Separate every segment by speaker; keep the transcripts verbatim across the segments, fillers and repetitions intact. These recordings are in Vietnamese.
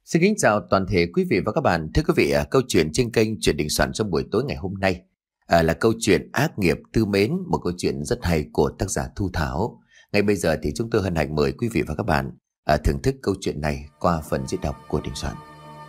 Speaker 1: Xin kính chào toàn thể quý vị và các bạn. Thưa quý vị, à, câu chuyện trên kênh Chuyện Đình Soạn trong buổi tối ngày hôm nay à, là câu chuyện Ác Nghiệp Tư Mến, một câu chuyện rất hay của tác giả Thu Thảo. Ngay bây giờ thì chúng tôi hân hạnh mời quý vị và các bạn à, thưởng thức câu chuyện này qua phần diễn đọc của Đình Soạn.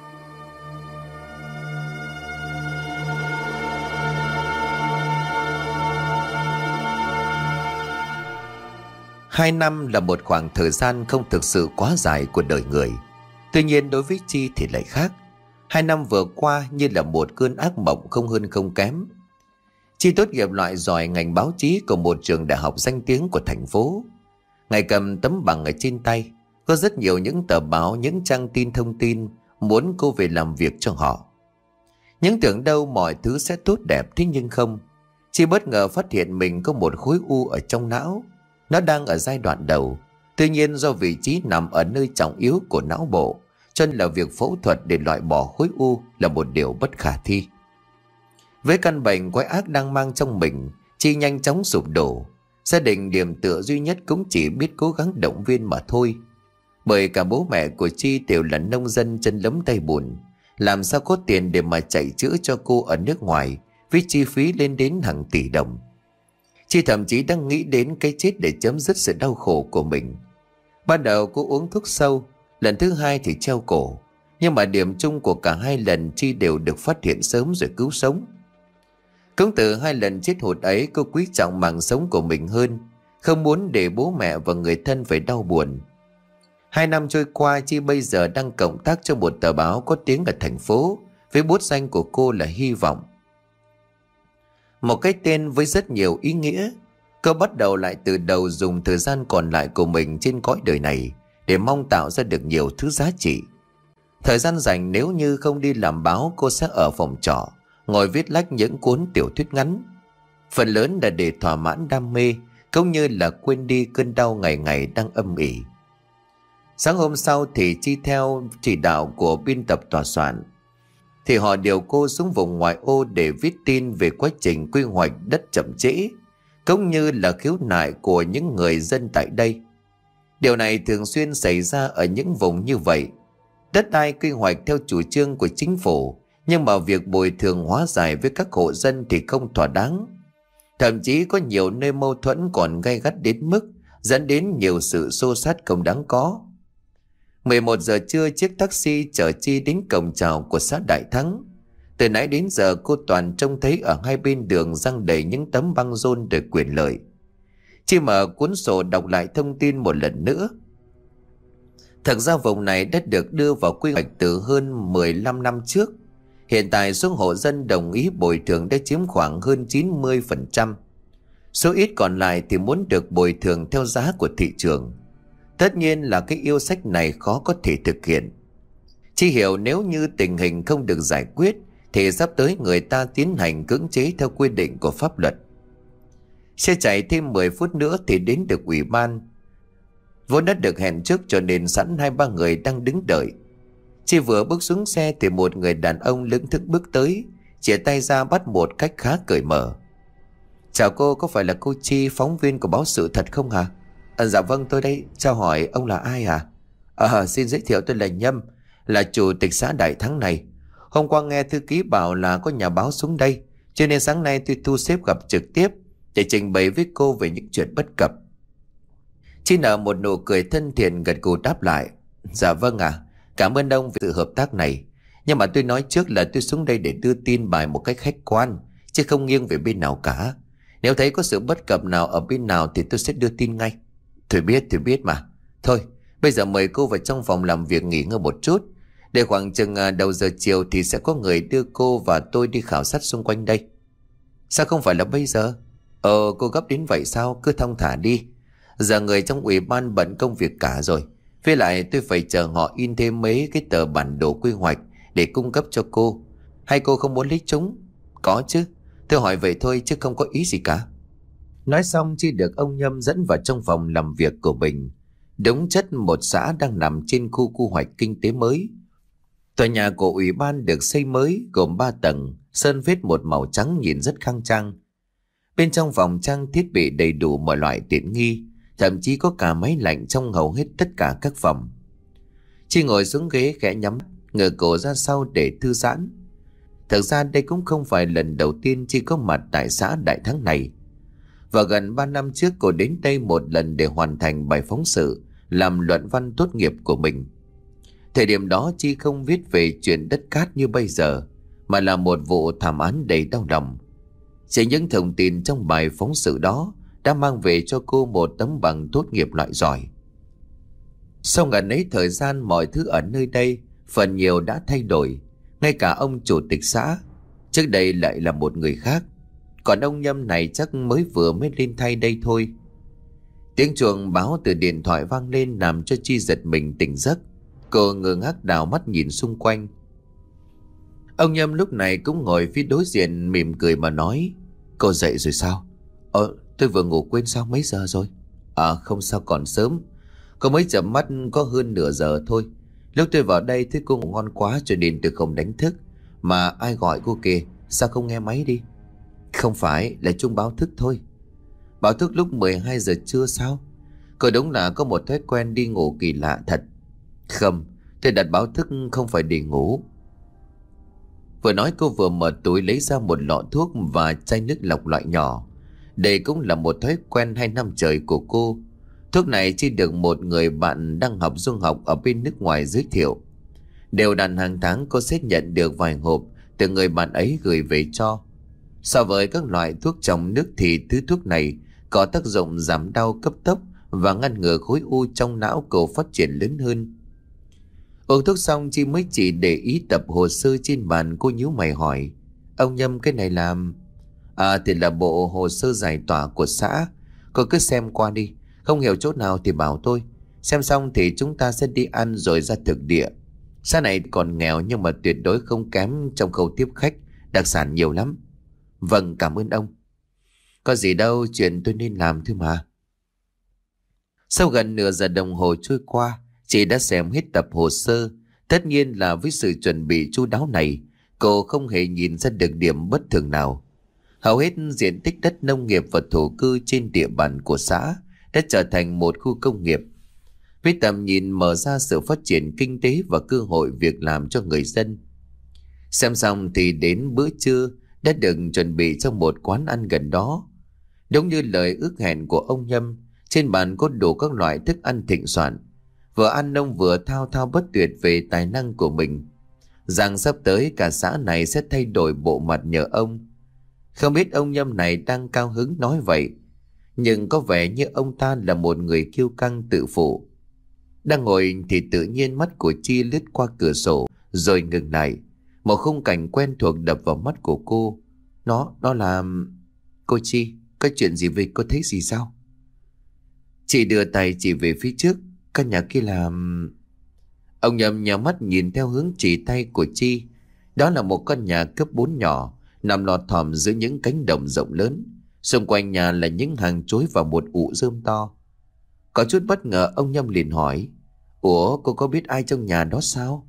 Speaker 1: Hai năm là một khoảng thời gian không thực sự quá dài của đời người. Tuy nhiên đối với Chi thì lại khác. Hai năm vừa qua như là một cơn ác mộng không hơn không kém. Chi tốt nghiệp loại giỏi ngành báo chí của một trường đại học danh tiếng của thành phố. Ngài cầm tấm bằng ở trên tay. Có rất nhiều những tờ báo, những trang tin thông tin muốn cô về làm việc cho họ. Những tưởng đâu mọi thứ sẽ tốt đẹp, thế nhưng không. Chi bất ngờ phát hiện mình có một khối u ở trong não. Nó đang ở giai đoạn đầu. Tuy nhiên do vị trí nằm ở nơi trọng yếu của não bộ, cho nên là việc phẫu thuật để loại bỏ khối u là một điều bất khả thi. Với căn bệnh quái ác đang mang trong mình, Chi nhanh chóng sụp đổ. Gia đình điểm tựa duy nhất cũng chỉ biết cố gắng động viên mà thôi. Bởi cả bố mẹ của Chi đều là nông dân chân lấm tay bùn. Làm sao có tiền để mà chạy chữa cho cô ở nước ngoài với chi phí lên đến hàng tỷ đồng. Chi thậm chí đang nghĩ đến cái chết để chấm dứt sự đau khổ của mình. Ban đầu cô uống thuốc sâu, lần thứ hai thì treo cổ. Nhưng mà điểm chung của cả hai lần Chi đều được phát hiện sớm rồi cứu sống. Cũng từ hai lần chết hụt ấy, cô quý trọng mạng sống của mình hơn, không muốn để bố mẹ và người thân phải đau buồn. Hai năm trôi qua, Chi bây giờ đang cộng tác cho một tờ báo có tiếng ở thành phố, với bút danh của cô là Hy Vọng. Một cái tên với rất nhiều ý nghĩa. Cô bắt đầu lại từ đầu, dùng thời gian còn lại của mình trên cõi đời này để mong tạo ra được nhiều thứ giá trị. Thời gian rảnh nếu như không đi làm báo, cô sẽ ở phòng trọ, ngồi viết lách những cuốn tiểu thuyết ngắn. Phần lớn là để thỏa mãn đam mê, cũng như là quên đi cơn đau ngày ngày đang âm ỉ. Sáng hôm sau thì Chi theo chỉ đạo của biên tập tòa soạn, thì họ điều cô xuống vùng ngoại ô để viết tin về quá trình quy hoạch đất chậm trễ, cũng như là khiếu nại của những người dân tại đây. Điều này thường xuyên xảy ra ở những vùng như vậy. Đất đai quy hoạch theo chủ trương của chính phủ, nhưng mà việc bồi thường hóa giải với các hộ dân thì không thỏa đáng. Thậm chí có nhiều nơi mâu thuẫn còn gay gắt đến mức dẫn đến nhiều sự xô xát không đáng có. mười một giờ trưa, chiếc taxi chở Chi đến cổng chào của xã Đại Thắng. Từ nãy đến giờ cô toàn trông thấy ở hai bên đường giăng đầy những tấm băng rôn để quyền lợi. Chi mở cuốn sổ đọc lại thông tin một lần nữa. Thật ra vùng này đã được đưa vào quy hoạch từ hơn mười lăm năm trước. Hiện tại số hộ dân đồng ý bồi thường đã chiếm khoảng hơn chín mươi phần trăm. Số ít còn lại thì muốn được bồi thường theo giá của thị trường. Tất nhiên là cái yêu sách này khó có thể thực hiện. Chi hiểu nếu như tình hình không được giải quyết thì sắp tới người ta tiến hành cưỡng chế theo quy định của pháp luật. Xe chạy thêm mười phút nữa thì đến được ủy ban. Vốn đã được hẹn trước cho nên sẵn hai ba người đang đứng đợi. Chi vừa bước xuống xe thì một người đàn ông lững thững bước tới, chìa tay ra bắt một cách khá cởi mở. Chào cô, có phải là cô Chi, phóng viên của báo Sự Thật không hả? À, dạ vâng, tôi đây. Chào hỏi ông là ai hả? À, xin giới thiệu, tôi là Nhâm, là chủ tịch xã Đại Thắng này. Hôm qua nghe thư ký bảo là có nhà báo xuống đây, cho nên sáng nay tôi thu xếp gặp trực tiếp để trình bày với cô về những chuyện bất cập. Chi nở một nụ cười thân thiện, gật gù đáp lại. Dạ vâng ạ, à, cảm ơn ông vì sự hợp tác này. Nhưng mà tôi nói trước là tôi xuống đây để đưa tin bài một cách khách quan, chứ không nghiêng về bên nào cả. Nếu thấy có sự bất cập nào ở bên nào thì tôi sẽ đưa tin ngay. Tôi biết, tôi biết mà. Thôi, bây giờ mời cô vào trong phòng làm việc nghỉ ngơi một chút. Để khoảng chừng đầu giờ chiều thì sẽ có người đưa cô và tôi đi khảo sát xung quanh đây. Sao không phải là bây giờ? Ờ, cô gấp đến vậy sao? Cứ thong thả đi. Giờ người trong ủy ban bận công việc cả rồi. Với lại tôi phải chờ họ in thêm mấy cái tờ bản đồ quy hoạch để cung cấp cho cô. Hay cô không muốn lấy chúng? Có chứ. Tôi hỏi vậy thôi chứ không có ý gì cả. Nói xong Chi được ông Nhâm dẫn vào trong phòng làm việc của mình. Đúng chất một xã đang nằm trên khu quy hoạch kinh tế mới. Tòa nhà của ủy ban được xây mới, gồm ba tầng, sơn phết một màu trắng nhìn rất khang trang. Bên trong phòng trang thiết bị đầy đủ mọi loại tiện nghi, thậm chí có cả máy lạnh trong hầu hết tất cả các phòng. Chi ngồi xuống ghế khẽ nhắm mắt, ngửa cổ ra sau để thư giãn. Thực ra đây cũng không phải lần đầu tiên Chi có mặt tại xã Đại Thắng này. Và gần ba năm trước cô đến đây một lần để hoàn thành bài phóng sự làm luận văn tốt nghiệp của mình. Thời điểm đó Chi không viết về chuyện đất cát như bây giờ, mà là một vụ thảm án đầy đau lòng. Chỉ những thông tin trong bài phóng sự đó đã mang về cho cô một tấm bằng tốt nghiệp loại giỏi. Sau ngần ấy thời gian, mọi thứ ở nơi đây phần nhiều đã thay đổi. Ngay cả ông chủ tịch xã trước đây lại là một người khác. Còn ông Nhâm này chắc mới vừa mới lên thay đây thôi. Tiếng chuông báo từ điện thoại vang lên làm cho Chi giật mình tỉnh giấc. Cô ngơ ngác đảo mắt nhìn xung quanh. Ông Nhâm lúc này cũng ngồi phía đối diện mỉm cười mà nói: "Cô dậy rồi sao?" "Ờ, tôi vừa ngủ quên sao, mấy giờ rồi?" "À không sao, còn sớm. Cô mới chợp mắt có hơn nửa giờ thôi. Lúc tôi vào đây thấy cô ngủ ngon quá cho nên tôi không đánh thức. Mà ai gọi cô kìa, sao không nghe máy đi?" "Không phải, là chuông báo thức thôi." "Báo thức lúc mười hai giờ trưa sao? Cô đúng là có một thói quen đi ngủ kỳ lạ thật." "Không, tôi đặt báo thức không phải để ngủ." Vừa nói cô vừa mở túi lấy ra một lọ thuốc và chai nước lọc loại nhỏ. Đây cũng là một thói quen hai năm trời của cô. Thuốc này chỉ được một người bạn đang học du học ở bên nước ngoài giới thiệu. Đều đặn hàng tháng cô sẽ nhận được vài hộp từ người bạn ấy gửi về cho. So với các loại thuốc trong nước thì thứ thuốc này có tác dụng giảm đau cấp tốc và ngăn ngừa khối u trong não cô phát triển lớn hơn. Uống thuốc xong Chi mới chỉ để ý tập hồ sơ trên bàn. Cô nhíu mày hỏi: "Ông Nhâm, cái này làm..." "À thì là bộ hồ sơ giải tỏa của xã. Cô cứ xem qua đi, không hiểu chỗ nào thì bảo tôi. Xem xong thì chúng ta sẽ đi ăn rồi ra thực địa. Xã này còn nghèo nhưng mà tuyệt đối không kém trong khâu tiếp khách, đặc sản nhiều lắm." "Vâng, cảm ơn ông." "Có gì đâu, chuyện tôi nên làm thôi mà." Sau gần nửa giờ đồng hồ trôi qua, chị đã xem hết tập hồ sơ. Tất nhiên là với sự chuẩn bị chu đáo này, cô không hề nhìn ra được điểm bất thường nào. Hầu hết diện tích đất nông nghiệp và thổ cư trên địa bàn của xã đã trở thành một khu công nghiệp, với tầm nhìn mở ra sự phát triển kinh tế và cơ hội việc làm cho người dân. Xem xong thì đến bữa trưa đã được chuẩn bị trong một quán ăn gần đó. Đúng như lời ước hẹn của ông Nhâm, trên bàn có đủ các loại thức ăn thịnh soạn. Vừa ăn ông vừa thao thao bất tuyệt về tài năng của mình, rằng sắp tới cả xã này sẽ thay đổi bộ mặt nhờ ông. Không biết ông Nhâm này đang cao hứng nói vậy, nhưng có vẻ như ông ta là một người kiêu căng tự phụ. Đang ngồi thì tự nhiên mắt của Chi lướt qua cửa sổ rồi ngừng lại. Một khung cảnh quen thuộc đập vào mắt của cô. Nó, đó là... "Cô Chi, có chuyện gì vậy, cô thấy gì sao?" Chị đưa tay chỉ về phía trước. "Căn nhà kia là..." Ông Nhâm nhắm mắt nhìn theo hướng chỉ tay của Chi. Đó là một căn nhà cấp bốn nhỏ, nằm lọt thỏm giữa những cánh đồng rộng lớn. Xung quanh nhà là những hàng chối và một ụ rơm to. Có chút bất ngờ, ông Nhâm liền hỏi: "Ủa, cô có biết ai trong nhà đó sao?"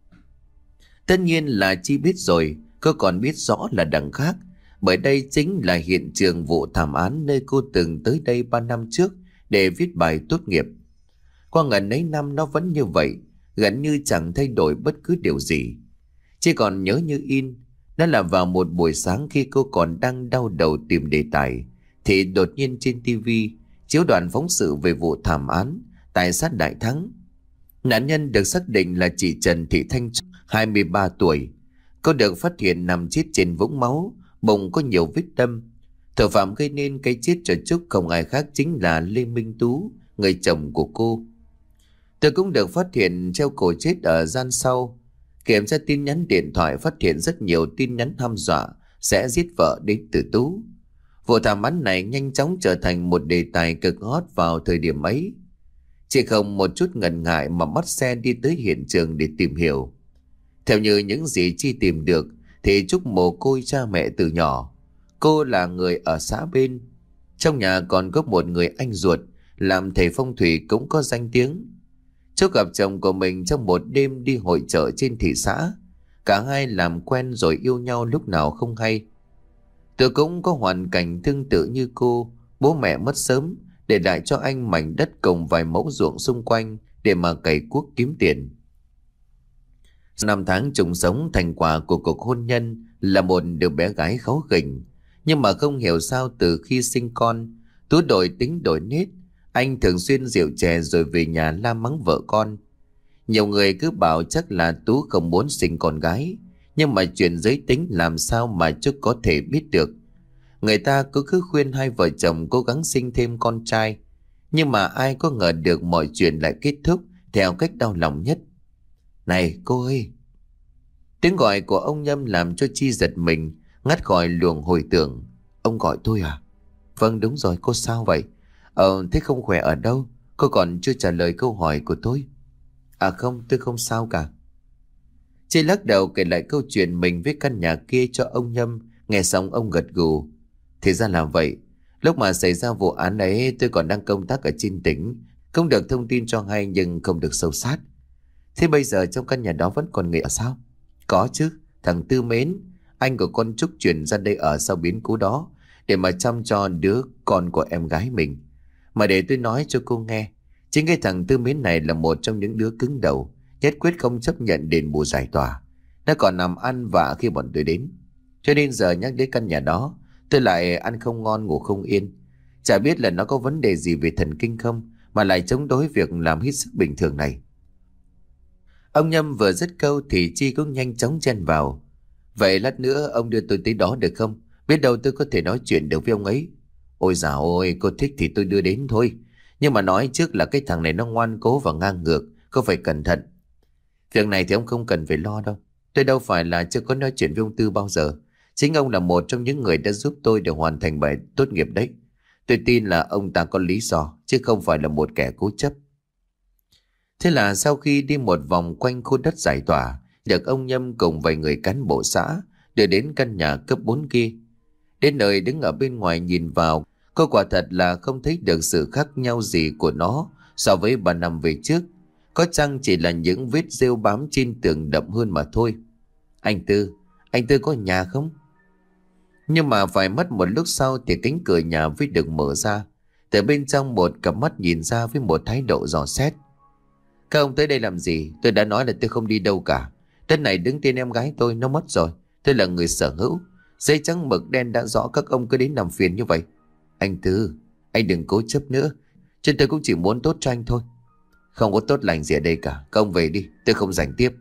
Speaker 1: Tất nhiên là Chi biết rồi. Cô còn biết rõ là đằng khác, bởi đây chính là hiện trường vụ thảm án nơi cô từng tới đây ba năm trước để viết bài tốt nghiệp. Qua ngần ấy năm nó vẫn như vậy, gần như chẳng thay đổi bất cứ điều gì. Chỉ còn nhớ như in, đó là vào một buổi sáng khi cô còn đang đau đầu tìm đề tài, thì đột nhiên trên tivi chiếu đoạn phóng sự về vụ thảm án tại xã Đại Thắng. Nạn nhân được xác định là chị Trần Thị Thanh, hai mươi ba tuổi. Cô được phát hiện nằm chết trên vũng máu, bụng có nhiều vết đâm. Thủ phạm gây nên cái chết cho Trúc không ai khác chính là Lê Minh Tú, người chồng của cô. Tôi cũng được phát hiện treo cổ chết ở gian sau. Kiểm tra tin nhắn điện thoại phát hiện rất nhiều tin nhắn hăm dọa sẽ giết vợ đến từ Tú. Vụ thảm án này nhanh chóng trở thành một đề tài cực hot vào thời điểm ấy. Chị không một chút ngần ngại mà bắt xe đi tới hiện trường để tìm hiểu. Theo như những gì Chi tìm được thì Trúc mồ côi cha mẹ từ nhỏ. Cô là người ở xã bên. Trong nhà còn có một người anh ruột làm thầy phong thủy cũng có danh tiếng. Trúc gặp chồng của mình trong một đêm đi hội chợ trên thị xã. Cả hai làm quen rồi yêu nhau lúc nào không hay. Tôi cũng có hoàn cảnh tương tự như cô. Bố mẹ mất sớm, để lại cho anh mảnh đất cùng vài mẫu ruộng xung quanh để mà cày cuốc kiếm tiền. Năm tháng chung sống, thành quả của cuộc hôn nhân là một đứa bé gái kháu khỉnh. Nhưng mà không hiểu sao từ khi sinh con, Tú đổi tính đổi nết. Anh thường xuyên rượu chè rồi về nhà la mắng vợ con. Nhiều người cứ bảo chắc là Tú không muốn sinh con gái. Nhưng mà chuyện giới tính làm sao mà Trúc có thể biết được. Người ta cứ cứ khuyên hai vợ chồng cố gắng sinh thêm con trai. Nhưng mà ai có ngờ được mọi chuyện lại kết thúc theo cách đau lòng nhất. Này cô ơi! Tiếng gọi của ông Nhâm làm cho Chi giật mình, ngắt khỏi luồng hồi tưởng. Ông gọi tôi à? Vâng đúng rồi, cô sao vậy? Ờ thế không khỏe ở đâu? Cô còn chưa trả lời câu hỏi của tôi. À không, tôi không sao cả. Chi lắc đầu kể lại câu chuyện mình với căn nhà kia cho ông Nhâm. Nghe xong ông gật gù. Thì ra là vậy. Lúc mà xảy ra vụ án ấy tôi còn đang công tác ở trên tỉnh, không được thông tin cho hay nhưng không được sâu sát. Thế bây giờ trong căn nhà đó vẫn còn người ở sao? Có chứ, thằng Tư Mến, anh của con Trúc chuyển ra đây ở sau biến cố đó để mà chăm cho đứa con của em gái mình. Mà để tôi nói cho cô nghe, chính cái thằng Tư Mến này là một trong những đứa cứng đầu, nhất quyết không chấp nhận đền bù giải tỏa. Nó còn nằm ăn vạ khi bọn tôi đến. Cho nên giờ nhắc đến căn nhà đó, tôi lại ăn không ngon ngủ không yên. Chả biết là nó có vấn đề gì về thần kinh không mà lại chống đối việc làm hết sức bình thường này. Ông Nhâm vừa dứt câu thì Chi cũng nhanh chóng chen vào. Vậy lát nữa ông đưa tôi tới đó được không? Biết đâu tôi có thể nói chuyện được với ông ấy. Ôi dào ôi, cô thích thì tôi đưa đến thôi. Nhưng mà nói trước là cái thằng này nó ngoan cố và ngang ngược, cô phải cẩn thận. Việc này thì ông không cần phải lo đâu. Tôi đâu phải là chưa có nói chuyện với ông Tư bao giờ. Chính ông là một trong những người đã giúp tôi để hoàn thành bài tốt nghiệp đấy. Tôi tin là ông ta có lý do, chứ không phải là một kẻ cố chấp. Thế là sau khi đi một vòng quanh khu đất giải tỏa, được ông Nhâm cùng vài người cán bộ xã đưa đến căn nhà cấp bốn kia. Đến nơi đứng ở bên ngoài nhìn vào, cô quả thật là không thấy được sự khác nhau gì của nó so với ba năm về trước. Có chăng chỉ là những vết rêu bám trên tường đậm hơn mà thôi. Anh Tư, anh Tư có nhà không? Nhưng mà phải mất một lúc sau thì cánh cửa nhà mới được mở ra. Từ bên trong một cặp mắt nhìn ra với một thái độ dò xét. Các ông tới đây làm gì? Tôi đã nói là tôi không đi đâu cả. Đất này đứng tên em gái tôi, nó mất rồi. Tôi là người sở hữu. Giấy trắng mực đen đã rõ, các ông cứ đến làm phiền như vậy. Anh Tư, anh đừng cố chấp nữa. Chứ tôi cũng chỉ muốn tốt cho anh thôi. Không có tốt lành gì ở đây cả. Các ông về đi, tôi không rảnh tiếp.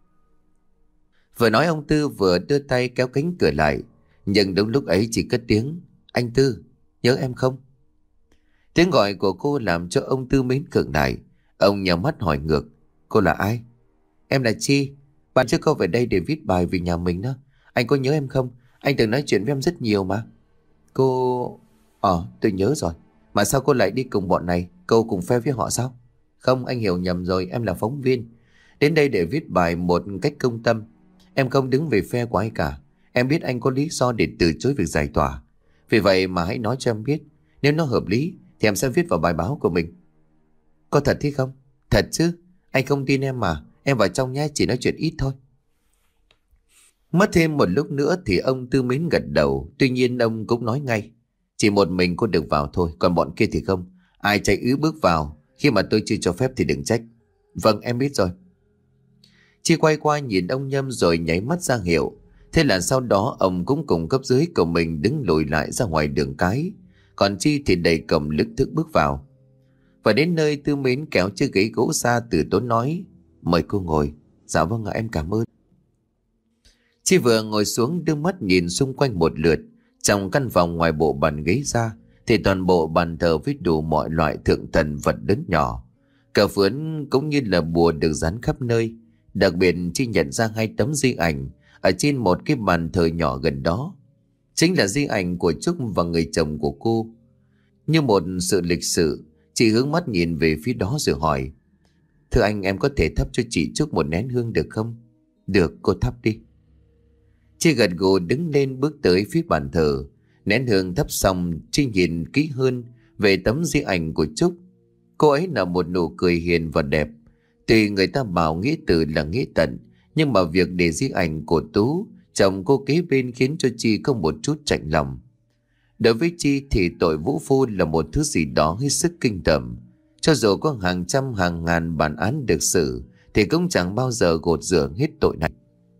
Speaker 1: Vừa nói ông Tư vừa đưa tay kéo cánh cửa lại. Nhưng đúng lúc ấy chỉ cất tiếng. Anh Tư, nhớ em không? Tiếng gọi của cô làm cho ông Tư mến khựng lại. Ông nhắm mắt hỏi ngược. Cô là ai? Em là Chi. Bạn chưa có về đây để viết bài về nhà mình đó. Anh có nhớ em không? Anh từng nói chuyện với em rất nhiều mà. Cô... Ờ tôi nhớ rồi. Mà sao cô lại đi cùng bọn này? Cô cùng phe với họ sao? Không, anh hiểu nhầm rồi. Em là phóng viên, đến đây để viết bài một cách công tâm. Em không đứng về phe của ai cả. Em biết anh có lý do để từ chối việc giải tỏa. Vì vậy mà hãy nói cho em biết. Nếu nó hợp lý thì em sẽ viết vào bài báo của mình. Có thật thế không? Thật chứ. Anh không tin em mà. Em vào trong nhé, chỉ nói chuyện ít thôi. Mất thêm một lúc nữa thì ông Tư Mến gật đầu. Tuy nhiên ông cũng nói ngay. Chỉ một mình cô được vào thôi, còn bọn kia thì không. Ai chạy ứ bước vào khi mà tôi chưa cho phép thì đừng trách. Vâng, em biết rồi. Chi quay qua nhìn ông Nhâm rồi nháy mắt ra hiệu. Thế là sau đó ông cũng cùng cấp dưới của mình đứng lùi lại ra ngoài đường cái. Còn Chi thì đầy cầm lức thức bước vào. Và đến nơi Tư Mến kéo chiếc ghế gỗ xa từ tốn nói. Mời cô ngồi. Dạ vâng ạ, em cảm ơn. Chi vừa ngồi xuống đưa mắt nhìn xung quanh một lượt. Trong căn phòng ngoài bộ bàn ghế ra thì toàn bộ bàn thờ với đủ mọi loại thượng thần vật lớn nhỏ. Cờ phướn cũng như là bùa được dán khắp nơi. Đặc biệt Chi nhận ra hai tấm di ảnh ở trên một cái bàn thờ nhỏ gần đó. Chính là di ảnh của Trúc và người chồng của cô. Như một sự lịch sự, chị hướng mắt nhìn về phía đó rồi hỏi. Thưa anh, em có thể thắp cho chị Trúc một nén hương được không? Được, cô thắp đi. Chị gật gù đứng lên bước tới phía bàn thờ. Nén hương thắp xong, chị nhìn kỹ hơn về tấm di ảnh của Trúc. Cô ấy là một nụ cười hiền và đẹp. Tuy người ta bảo nghĩa từ là nghĩa tận, nhưng mà việc để di ảnh của Tú, chồng cô kế bên, khiến cho Chi có một chút chạnh lòng. Đối với Chi thì tội vũ phu là một thứ gì đó hết sức kinh tởm. Cho dù có hàng trăm hàng ngàn bản án được xử thì cũng chẳng bao giờ gột rửa hết tội này.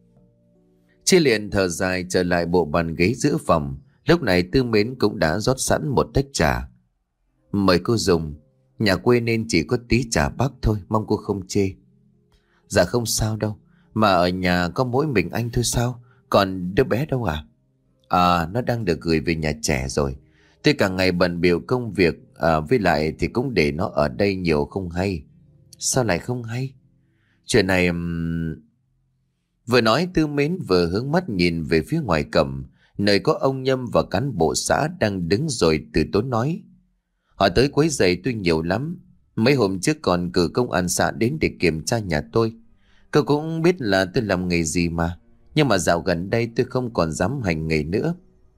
Speaker 1: Chi liền thở dài trở lại bộ bàn ghế giữa phòng. Lúc này Tư Mến cũng đã rót sẵn một tách trà. Mời cô dùng. Nhà quê nên chỉ có tí trà bắc thôi, mong cô không chê. Dạ không sao đâu. Mà ở nhà có mỗi mình anh thôi sao? Còn đứa bé đâu à? À, nó đang được gửi về nhà trẻ rồi. Tôi cả ngày bận bịu công việc, à, với lại thì cũng để nó ở đây nhiều không hay. Sao lại không hay? Chuyện này... Um... Vừa nói Tư Mến vừa hướng mắt nhìn về phía ngoài cổng, nơi có ông Nhâm và cán bộ xã đang đứng rồi từ tốn nói. Họ tới quấy rầy tôi nhiều lắm. Mấy hôm trước còn cử công an xã đến để kiểm tra nhà tôi. Cậu cũng biết là tôi làm nghề gì mà. Nhưng mà dạo gần đây tôi không còn dám hành nghề nữa.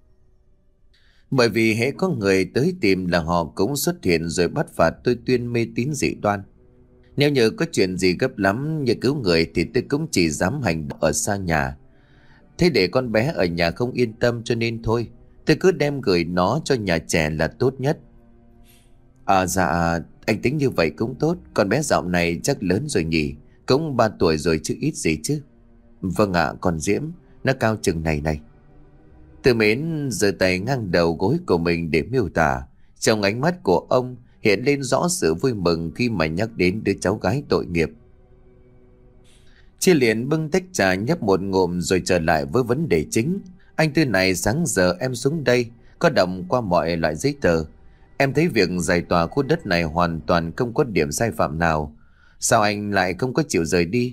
Speaker 1: Bởi vì hễ có người tới tìm là họ cũng xuất hiện rồi bắt phạt tôi tuyên mê tín dị đoan. Nếu như có chuyện gì gấp lắm như cứu người thì tôi cũng chỉ dám hành động ở xa nhà. Thế để con bé ở nhà không yên tâm cho nên thôi, tôi cứ đem gửi nó cho nhà trẻ là tốt nhất. À dạ, anh tính như vậy cũng tốt. Con bé dạo này chắc lớn rồi nhỉ, cũng ba tuổi rồi chứ ít gì chứ. Vâng ạ, con Diễm, nó cao chừng này này. Tư Mến giơ tay ngang đầu gối của mình để miêu tả. Trong ánh mắt của ông hiện lên rõ sự vui mừng khi mà nhắc đến đứa cháu gái tội nghiệp. Chi liền bưng tách trà nhấp một ngụm rồi trở lại với vấn đề chính. Anh Tư này, sáng giờ em xuống đây có đọc qua mọi loại giấy tờ. Em thấy việc giải tỏa khu đất này hoàn toàn không có điểm sai phạm nào. Sao anh lại không có chịu rời đi?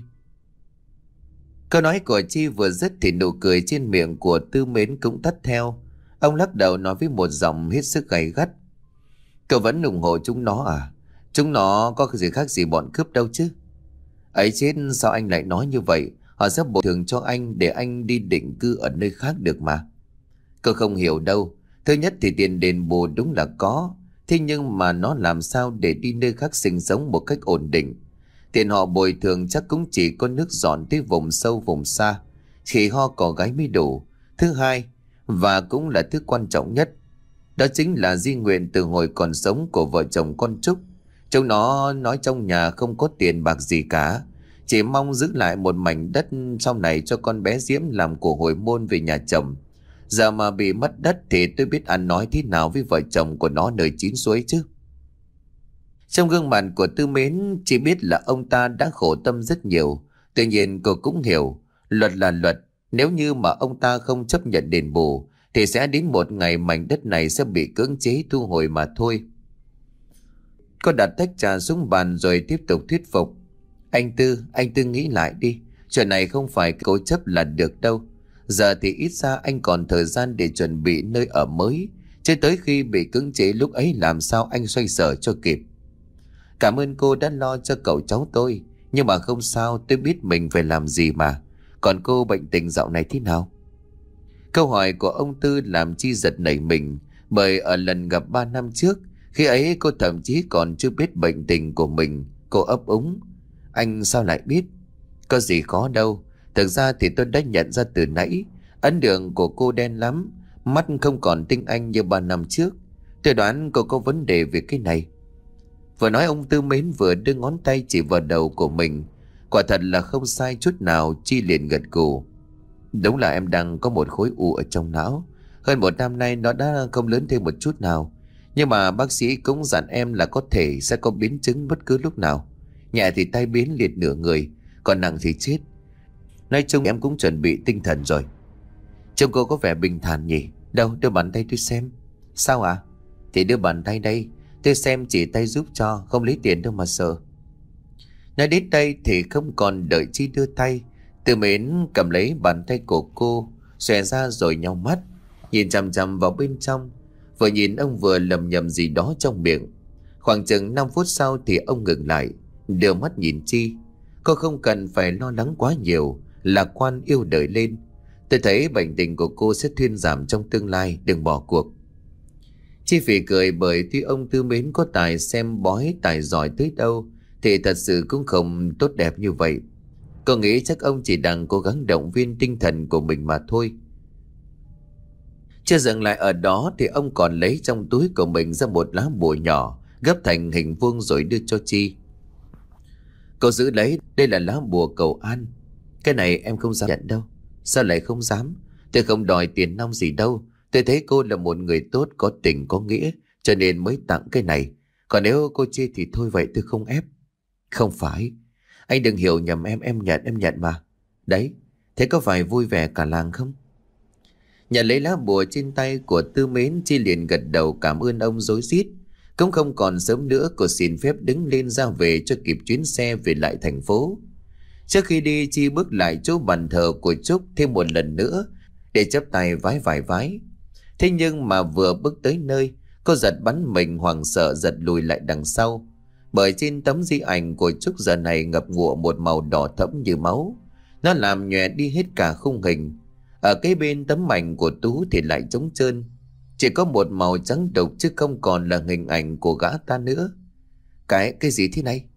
Speaker 1: Câu nói của Chi vừa dứt thì nụ cười trên miệng của Tư Mến cũng tắt theo. Ông lắc đầu nói với một giọng hết sức gay gắt. Cậu vẫn ủng hộ chúng nó à? Chúng nó có gì khác gì bọn cướp đâu chứ. Ấy chết, sao anh lại nói như vậy? Họ sẽ bồi thường cho anh để anh đi định cư ở nơi khác được mà. Cậu không hiểu đâu. Thứ nhất thì tiền đền bù đúng là có. Thế nhưng mà nó làm sao để đi nơi khác sinh sống một cách ổn định? Tiền họ bồi thường chắc cũng chỉ có nước dọn tới vùng sâu vùng xa, khi ho cò gái mới đủ. Thứ hai, và cũng là thứ quan trọng nhất, đó chính là di nguyện từ hồi còn sống của vợ chồng con Trúc. Chúng nó nói trong nhà không có tiền bạc gì cả, chỉ mong giữ lại một mảnh đất sau này cho con bé Diễm làm của hồi môn về nhà chồng. Giờ mà bị mất đất thì tôi biết ăn nói thế nào với vợ chồng của nó nơi chín suối chứ. Trong gương mặt của Tư Mến chỉ biết là ông ta đã khổ tâm rất nhiều. Tuy nhiên cô cũng hiểu, luật là luật. Nếu như mà ông ta không chấp nhận đền bù thì sẽ đến một ngày mảnh đất này sẽ bị cưỡng chế thu hồi mà thôi. Cô đặt tách trà xuống bàn rồi tiếp tục thuyết phục. Anh Tư, anh Tư nghĩ lại đi. Chuyện này không phải cố chấp là được đâu. Giờ thì ít ra anh còn thời gian để chuẩn bị nơi ở mới, chứ tới khi bị cưỡng chế lúc ấy làm sao anh xoay sở cho kịp. Cảm ơn cô đã lo cho cậu cháu tôi, nhưng mà không sao, tôi biết mình phải làm gì mà. Còn cô bệnh tình dạo này thế nào? Câu hỏi của ông Tư làm Chi giật nảy mình, bởi ở lần gặp ba năm trước, khi ấy cô thậm chí còn chưa biết bệnh tình của mình. Cô ấp úng. Anh sao lại biết? Có gì khó đâu. Thực ra thì tôi đã nhận ra từ nãy. Ấn đường của cô đen lắm, mắt không còn tinh anh như ba năm trước. Tôi đoán cô có vấn đề về cái này. Vừa nói ông Tư Mến vừa đưa ngón tay chỉ vào đầu của mình. Quả thật là không sai chút nào. Chi liền gật gù. Đúng là em đang có một khối u ở trong não. Hơn một năm nay nó đã không lớn thêm một chút nào, nhưng mà bác sĩ cũng dặn em là có thể sẽ có biến chứng bất cứ lúc nào. Nhẹ thì tai biến liệt nửa người, còn nặng thì chết. Nói chung em cũng chuẩn bị tinh thần rồi. Trông cô có vẻ bình thản nhỉ? Đâu, đưa bàn tay tôi xem. Sao ạ? À? Thì đưa bàn tay đây, tôi xem chỉ tay giúp cho, không lấy tiền đâu mà sợ. Nói đến đây thì không còn đợi Chi đưa tay, Tư Mến cầm lấy bàn tay của cô, xòe ra rồi nhau mắt, nhìn chằm chằm vào bên trong. Vừa nhìn ông vừa lầm nhầm gì đó trong miệng. Khoảng chừng năm phút sau thì ông ngừng lại, đưa mắt nhìn Chi. Cô không cần phải lo lắng quá nhiều, lạc quan yêu đời lên. Tôi thấy bệnh tình của cô sẽ thuyên giảm trong tương lai, đừng bỏ cuộc. Chi phỉ cười, bởi tuy ông Tư Mến có tài xem bói, tài giỏi tới đâu thì thật sự cũng không tốt đẹp như vậy. Cô nghĩ chắc ông chỉ đang cố gắng động viên tinh thần của mình mà thôi. Chưa dừng lại ở đó thì ông còn lấy trong túi của mình ra một lá bùa nhỏ, gấp thành hình vuông rồi đưa cho Chi. Cậu giữ lấy, đây là lá bùa cầu an. Cái này em không dám nhận đâu. Sao lại không dám? Tôi không đòi tiền nong gì đâu. Tôi thấy cô là một người tốt, có tình có nghĩa, cho nên mới tặng cái này. Còn nếu cô chê thì thôi vậy, tôi không ép. Không phải. Anh đừng hiểu nhầm em, em nhận, em nhận mà. Đấy, thế có phải vui vẻ cả làng không? Nhận lấy lá bùa trên tay của Tư Mến, Chi liền gật đầu cảm ơn ông rối rít. Cũng không còn sớm nữa, cô xin phép đứng lên ra về cho kịp chuyến xe về lại thành phố. Trước khi đi, Chi bước lại chỗ bàn thờ của Trúc thêm một lần nữa để chắp tay vái vài vái. Thế nhưng mà vừa bước tới nơi, cô giật bắn mình, hoảng sợ giật lùi lại đằng sau. Bởi trên tấm di ảnh của Trúc giờ này ngập ngụa một màu đỏ thẫm như máu. Nó làm nhòe đi hết cả khung hình. Ở cái bên tấm ảnh của Tú thì lại trống trơn, chỉ có một màu trắng đục chứ không còn là hình ảnh của gã ta nữa. Cái, cái gì thế này?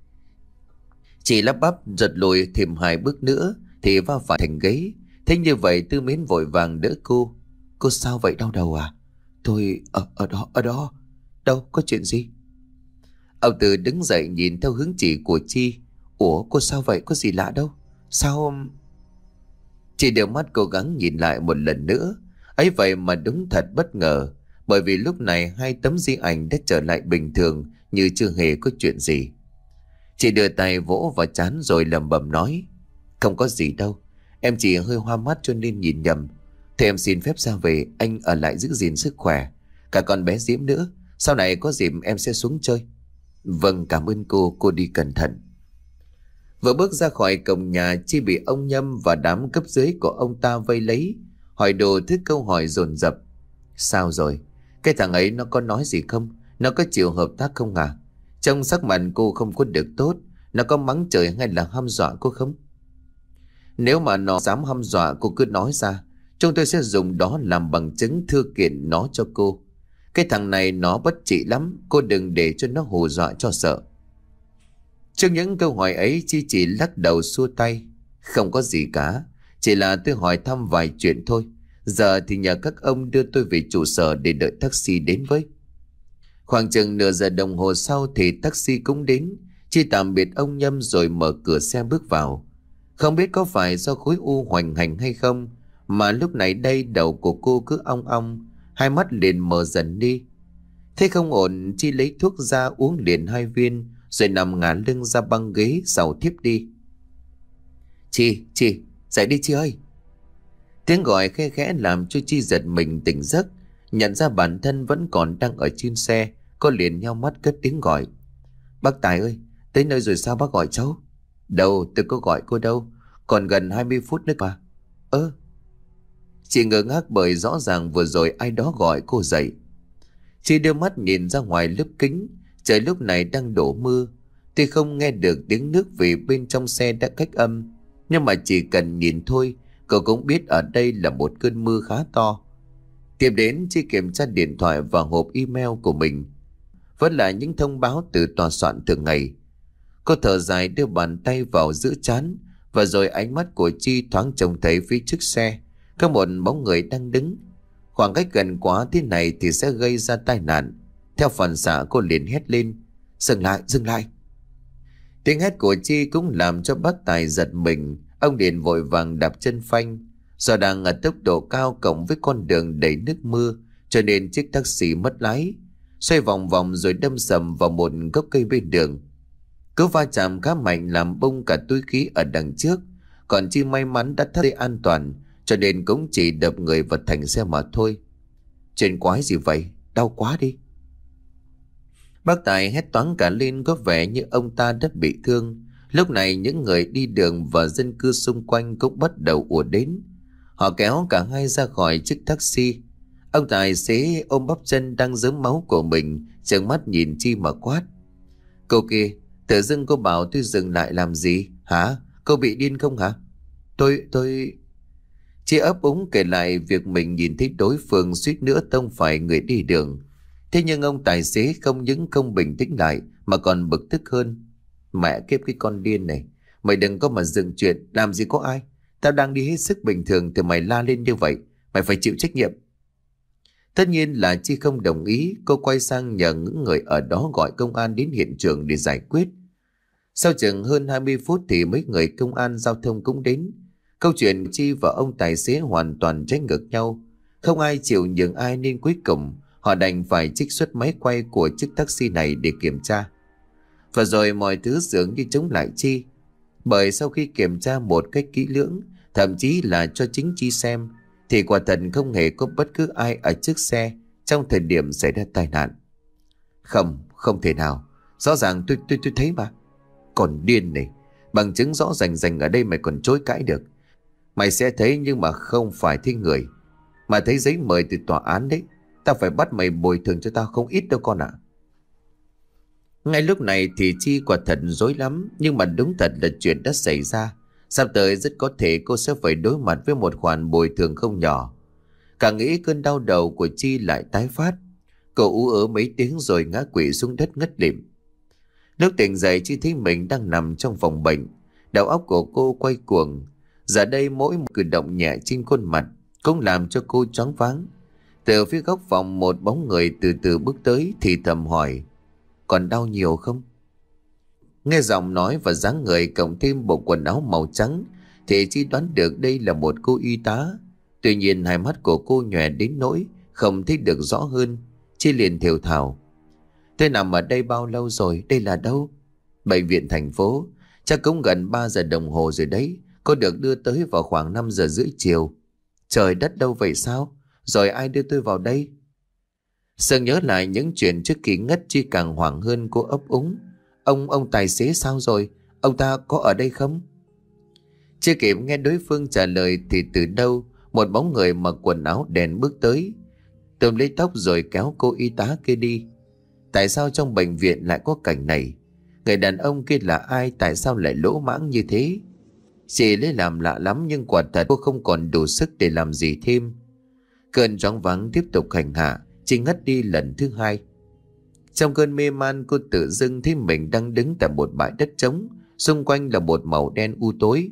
Speaker 1: Chị lắp bắp giật lùi thêm hai bước nữa thì va phải thành ghế. Thế như vậy Tư Mến vội vàng đỡ cô. Cô sao vậy, đau đầu à? Tôi ở, ở đó, ở đó. Đâu, có chuyện gì? Ông Tư đứng dậy nhìn theo hướng chỉ của Chi. Ủa, cô sao vậy, có gì lạ đâu? Sao... Chị đều mắt cố gắng nhìn lại một lần nữa. Ấy vậy mà đúng thật bất ngờ. Bởi vì lúc này hai tấm di ảnh đã trở lại bình thường, như chưa hề có chuyện gì. Chị đưa tay vỗ vào trán rồi lẩm bẩm nói. Không có gì đâu, em chỉ hơi hoa mắt cho nên nhìn nhầm. Thế em xin phép ra về, anh ở lại giữ gìn sức khỏe. Cả con bé Diễm nữa, sau này có dịp em sẽ xuống chơi. Vâng, cảm ơn cô, cô đi cẩn thận. Vừa bước ra khỏi cổng nhà, Chi bị ông Nhâm và đám cấp dưới của ông ta vây lấy, hỏi đồ thứ câu hỏi dồn dập. Sao rồi? Cái thằng ấy nó có nói gì không? Nó có chịu hợp tác không à? Trông sắc mặt cô không có được tốt. Nó có mắng trời hay là hăm dọa cô không? Nếu mà nó dám hăm dọa cô cứ nói ra, chúng tôi sẽ dùng đó làm bằng chứng thư kiện nó cho cô. Cái thằng này nó bất trị lắm, cô đừng để cho nó hù dọa cho sợ. Trước những câu hỏi ấy, Chi chỉ lắc đầu xua tay. Không có gì cả, chỉ là tôi hỏi thăm vài chuyện thôi. Giờ thì nhờ các ông đưa tôi về trụ sở để đợi taxi đến với. Khoảng chừng nửa giờ đồng hồ sau thì taxi cũng đến. Chi tạm biệt ông Nhâm rồi mở cửa xe bước vào. Không biết có phải do khối u hoành hành hay không, mà lúc này đây đầu của cô cứ ong ong, hai mắt liền mờ dần đi. Thế không ổn, Chi lấy thuốc ra uống liền hai viên, rồi nằm ngả lưng ra băng ghế sau thiếp đi. Chi, Chi, dậy đi Chi ơi. Tiếng gọi khe khẽ làm cho Chi giật mình tỉnh giấc. Nhận ra bản thân vẫn còn đang ở trên xe, cô liền nheo mắt cất tiếng gọi. Bác Tài ơi, tới nơi rồi sao bác gọi cháu? Đâu, tôi có gọi cô đâu, còn gần hai mươi phút nữa mà. Ơ. Chị ngơ ngác bởi rõ ràng vừa rồi ai đó gọi cô dậy. Chị đưa mắt nhìn ra ngoài lớp kính. Trời lúc này đang đổ mưa. Tuy không nghe được tiếng nước vì bên trong xe đã cách âm, nhưng mà chỉ cần nhìn thôi, cậu cũng biết ở đây là một cơn mưa khá to. Tiếp đến, Chi kiểm tra điện thoại và hộp email của mình. Vẫn là những thông báo từ tòa soạn thường ngày. Cô thở dài đưa bàn tay vào giữ trán, và rồi ánh mắt của Chi thoáng trông thấy phía trước xe có một bóng người đang đứng. Khoảng cách gần quá thế này thì sẽ gây ra tai nạn. Theo phản xạ cô liền hét lên. Dừng lại, dừng lại. Tiếng hét của Chi cũng làm cho bác Tài giật mình. Ông liền vội vàng đạp chân phanh. Do đang ở tốc độ cao cộng với con đường đầy nước mưa, cho nên chiếc taxi mất lái, xoay vòng vòng rồi đâm sầm vào một gốc cây bên đường. Cú va chạm khá mạnh làm bung cả túi khí ở đằng trước. Còn Chi may mắn đã thắt dây an toàn, cho nên cũng chỉ đập người vào thành xe mà thôi. Chuyện quái gì vậy? Đau quá đi. Bác Tài hét toáng cả lên, có vẻ như ông ta rất bị thương. Lúc này những người đi đường và dân cư xung quanh cũng bắt đầu ùa đến. Họ kéo cả hai ra khỏi chiếc taxi. Ông tài xế ôm bắp chân đang rớm máu của mình, trợn mắt nhìn Chi mà quát. Cô kia, tự dưng cô bảo tôi dừng lại làm gì? Hả? Cô bị điên không hả? Tôi, tôi... Chi ấp úng kể lại việc mình nhìn thấy đối phương suýt nữa tông phải người đi đường. Thế nhưng ông tài xế không những không bình tĩnh lại mà còn bực tức hơn. Mẹ kiếp cái con điên này, mày đừng có mà dừng chuyện, làm gì có ai. Tao đang đi hết sức bình thường thì mày la lên như vậy, mày phải chịu trách nhiệm. Tất nhiên là Chi không đồng ý. Cô quay sang nhờ những người ở đó gọi công an đến hiện trường để giải quyết. Sau chừng hơn hai mươi phút thì mấy người công an giao thông cũng đến. Câu chuyện Chi và ông tài xế hoàn toàn trái ngược nhau. Không ai chịu nhường ai nên cuối cùng họ đành phải trích xuất máy quay của chiếc taxi này để kiểm tra. Và rồi mọi thứ dường như chống lại Chi. Bởi sau khi kiểm tra một cách kỹ lưỡng, thậm chí là cho chính Chi xem, thì quả thật không hề có bất cứ ai ở chiếc xe trong thời điểm xảy ra tai nạn. Không, không thể nào. Rõ ràng tôi tôi tôi thấy mà. Còn điên này. Bằng chứng rõ rành rành ở đây mày còn chối cãi được. Mày sẽ thấy nhưng mà không phải thấy người. Mà thấy giấy mời từ tòa án đấy. Tao phải bắt mày bồi thường cho tao không ít đâu con ạ. Ngay lúc này thì Chi quả thật rối lắm. Nhưng mà đúng thật là chuyện đã xảy ra. Sắp tới rất có thể cô sẽ phải đối mặt với một khoản bồi thường không nhỏ. Càng nghĩ cơn đau đầu của Chi lại tái phát. Cô ú ớ mấy tiếng rồi ngã quỵ xuống đất ngất lịm. Lúc tỉnh dậy Chi thấy mình đang nằm trong phòng bệnh. Đầu óc của cô quay cuồng. Giờ đây mỗi một cử động nhẹ trên khuôn mặt cũng làm cho cô choáng váng. Từ phía góc phòng một bóng người từ từ bước tới thì thầm hỏi: còn đau nhiều không? Nghe giọng nói và dáng người cộng thêm bộ quần áo màu trắng thì Chi đoán được đây là một cô y tá. Tuy nhiên hai mắt của cô nhòe đến nỗi không thấy được rõ hơn. Chi liền thều thào: tôi nằm ở đây bao lâu rồi? Đây là đâu? Bệnh viện thành phố. Chắc cũng gần ba giờ đồng hồ rồi đấy. Cô được đưa tới vào khoảng năm giờ rưỡi chiều. Trời đất, đâu vậy sao? Rồi ai đưa tôi vào đây? Sương nhớ lại những chuyện trước khi ngất, Chi càng hoảng hơn. Cô ấp úng: Ông, ông tài xế sao rồi? Ông ta có ở đây không? Chưa kịp nghe đối phương trả lời thì từ đâu một bóng người mặc quần áo đen bước tới, tóm lấy tóc rồi kéo cô y tá kia đi. Tại sao trong bệnh viện lại có cảnh này? Người đàn ông kia là ai? Tại sao lại lỗ mãng như thế? Chị lấy làm lạ lắm, nhưng quả thật cô không còn đủ sức để làm gì thêm. Cơn choáng váng tiếp tục hành hạ, chị ngất đi lần thứ hai. Trong cơn mê man, cô tự dưng thấy mình đang đứng tại một bãi đất trống, xung quanh là một màu đen u tối.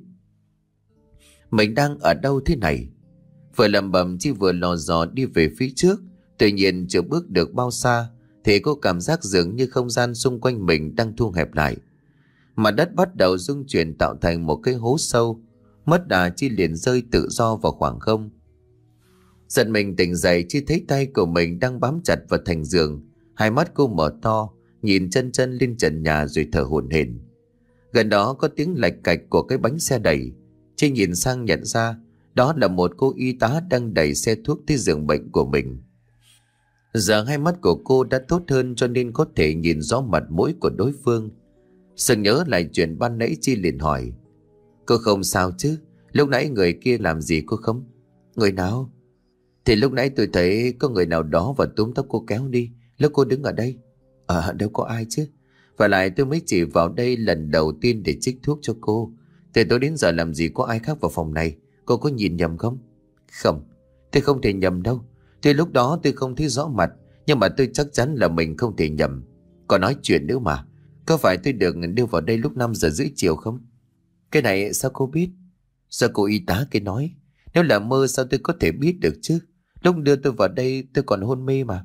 Speaker 1: Mình đang ở đâu thế này? Vừa lẩm bẩm Chi vừa lò dò đi về phía trước. Tuy nhiên chưa bước được bao xa thì cô cảm giác dường như không gian xung quanh mình đang thu hẹp lại. Mặt đất bắt đầu rung chuyển tạo thành một cái hố sâu. Mất đà, Chi liền rơi tự do vào khoảng không. Giật mình tỉnh dậy, Chi thấy tay của mình đang bám chặt vào thành giường. Hai mắt cô mở to, nhìn chân chân lên trần nhà rồi thở hổn hển. Gần đó có tiếng lạch cạch của cái bánh xe đẩy. Chi nhìn sang nhận ra đó là một cô y tá đang đẩy xe thuốc tới giường bệnh của mình. Giờ hai mắt của cô đã tốt hơn cho nên có thể nhìn rõ mặt mũi của đối phương. Sừng nhớ lại chuyện ban nãy, Chi liền hỏi: cô không sao chứ? Lúc nãy người kia làm gì cô không? Người nào? Thì lúc nãy tôi thấy có người nào đó và túm tóc cô kéo đi lúc cô đứng ở đây. À, đâu có ai chứ. Và lại tôi mới chỉ vào đây lần đầu tiên để trích thuốc cho cô. Từ tối đến giờ làm gì có ai khác vào phòng này. Cô có nhìn nhầm không? Không, tôi không thể nhầm đâu. Thì lúc đó tôi không thấy rõ mặt, nhưng mà tôi chắc chắn là mình không thể nhầm. Còn nói chuyện nữa mà. Có phải tôi được đưa vào đây lúc năm giờ rưỡi chiều không? Cái này sao cô biết? Sao cô y tá kia nói? Nếu là mơ sao tôi có thể biết được chứ? Lúc đưa tôi vào đây tôi còn hôn mê mà.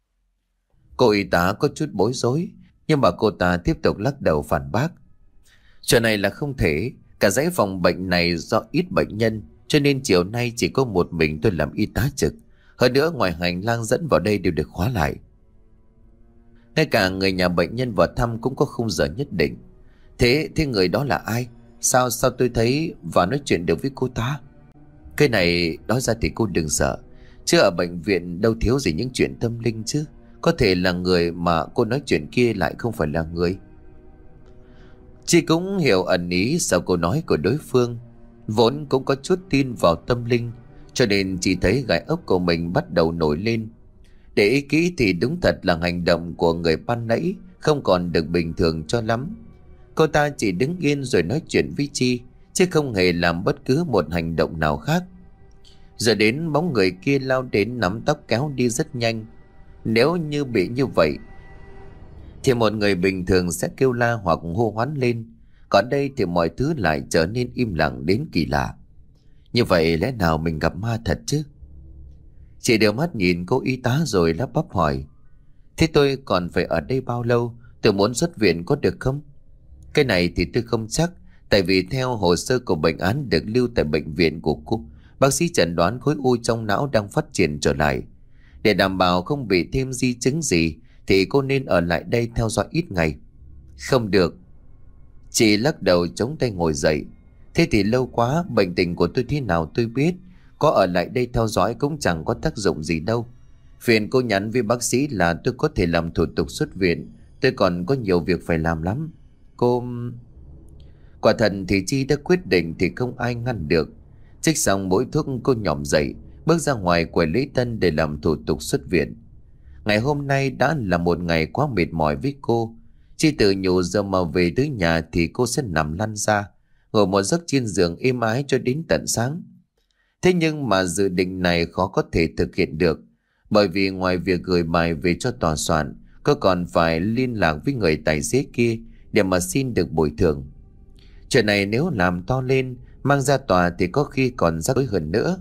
Speaker 1: Cô y tá có chút bối rối, nhưng mà cô ta tiếp tục lắc đầu phản bác. Chuyện này là không thể. Cả dãy phòng bệnh này do ít bệnh nhân, cho nên chiều nay chỉ có một mình tôi làm y tá trực. Hơn nữa ngoài hành lang dẫn vào đây đều được khóa lại. Ngay cả người nhà bệnh nhân vào thăm cũng có khung giờ nhất định. Thế thế người đó là ai? Sao sao tôi thấy và nói chuyện được với cô ta? Cái này nói ra thì cô đừng sợ. Chứ ở bệnh viện đâu thiếu gì những chuyện tâm linh chứ. Có thể là người mà cô nói chuyện kia lại không phải là người. Chị cũng hiểu ẩn ý sau câu nói của đối phương. Vốn cũng có chút tin vào tâm linh, cho nên chị thấy gai ốc của mình bắt đầu nổi lên. Để ý kỹ thì đúng thật là hành động của người ban nãy không còn được bình thường cho lắm. Cô ta chỉ đứng yên rồi nói chuyện với Chi, chứ không hề làm bất cứ một hành động nào khác. Giờ đến bóng người kia lao đến nắm tóc kéo đi rất nhanh. Nếu như bị như vậy thì một người bình thường sẽ kêu la hoặc hô hoán lên. Còn đây thì mọi thứ lại trở nên im lặng đến kỳ lạ. Như vậy lẽ nào mình gặp ma thật chứ? Chị đưa mắt nhìn cô y tá rồi lắp bắp hỏi: thế tôi còn phải ở đây bao lâu? Tôi muốn xuất viện có được không? Cái này thì tôi không chắc, tại vì theo hồ sơ của bệnh án được lưu tại bệnh viện của cô, bác sĩ chẩn đoán khối u trong não đang phát triển trở lại. Để đảm bảo không bị thêm di chứng gì thì cô nên ở lại đây theo dõi ít ngày. Không được. Chị lắc đầu chống tay ngồi dậy. Thế thì lâu quá, bệnh tình của tôi thế nào tôi biết, có ở lại đây theo dõi cũng chẳng có tác dụng gì đâu. Phiền cô nhắn với bác sĩ là tôi có thể làm thủ tục xuất viện, tôi còn có nhiều việc phải làm lắm. Cô... Quả thật thì Chi đã quyết định thì không ai ngăn được. Trích xong mỗi thuốc, cô nhỏm dậy, bước ra ngoài quầy lễ tân để làm thủ tục xuất viện. Ngày hôm nay đã là một ngày quá mệt mỏi với cô. Chi tự nhủ giờ mà về tới nhà thì cô sẽ nằm lăn ra, ngồi một giấc trên giường êm ái cho đến tận sáng. Thế nhưng mà dự định này khó có thể thực hiện được, bởi vì ngoài việc gửi bài về cho tòa soạn, cô còn phải liên lạc với người tài xế kia để mà xin được bồi thường. Chuyện này nếu làm to lên, mang ra tòa thì có khi còn rắc rối hơn nữa.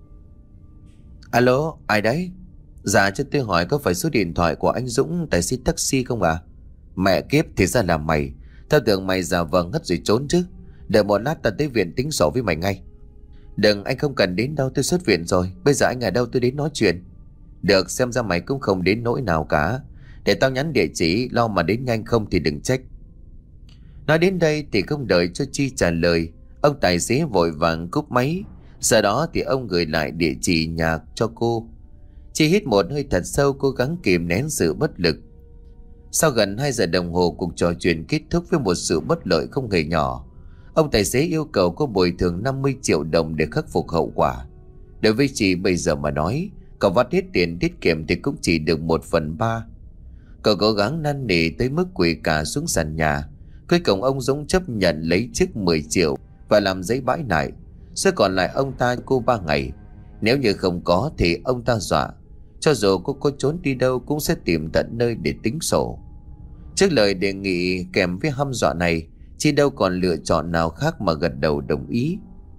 Speaker 1: Alo, ai đấy? Dạ cho tôi hỏi có phải số điện thoại của anh Dũng, tài xế taxi không à? Mẹ kiếp, thì ra là mày. Tao tưởng mày giả vờ ngất rồi trốn chứ. Đợi một lát tao tới viện tính sổ với mày ngay. Đừng, anh không cần đến đâu, tôi xuất viện rồi. Bây giờ anh ở đâu tôi đến nói chuyện. Được, xem ra mày cũng không đến nỗi nào cả. Để tao nhắn địa chỉ, lo mà đến nhanh không thì đừng trách. Nói đến đây thì không đợi cho Chi trả lời, ông tài xế vội vàng cúp máy. Sau đó thì ông gửi lại địa chỉ nhà cho cô. Chi hít một hơi thật sâu, cố gắng kìm nén sự bất lực. Sau gần hai giờ đồng hồ, cuộc trò chuyện kết thúc với một sự bất lợi không hề nhỏ. Ông tài xế yêu cầu cô bồi thường năm mươi triệu đồng để khắc phục hậu quả. Đối với chị bây giờ mà nói, cậu vắt hết tiền tiết kiệm thì cũng chỉ được một phần ba. Cậu cố gắng năn nỉ tới mức quỳ cả xuống sàn nhà. Cuối cùng ông Dũng chấp nhận lấy trước mười triệu và làm giấy bãi nại. Số còn lại ông ta cô ba ngày. Nếu như không có thì ông ta dọa, cho dù cô có trốn đi đâu cũng sẽ tìm tận nơi để tính sổ. Trước lời đề nghị kèm với hăm dọa này, Chi đâu còn lựa chọn nào khác mà gật đầu đồng ý.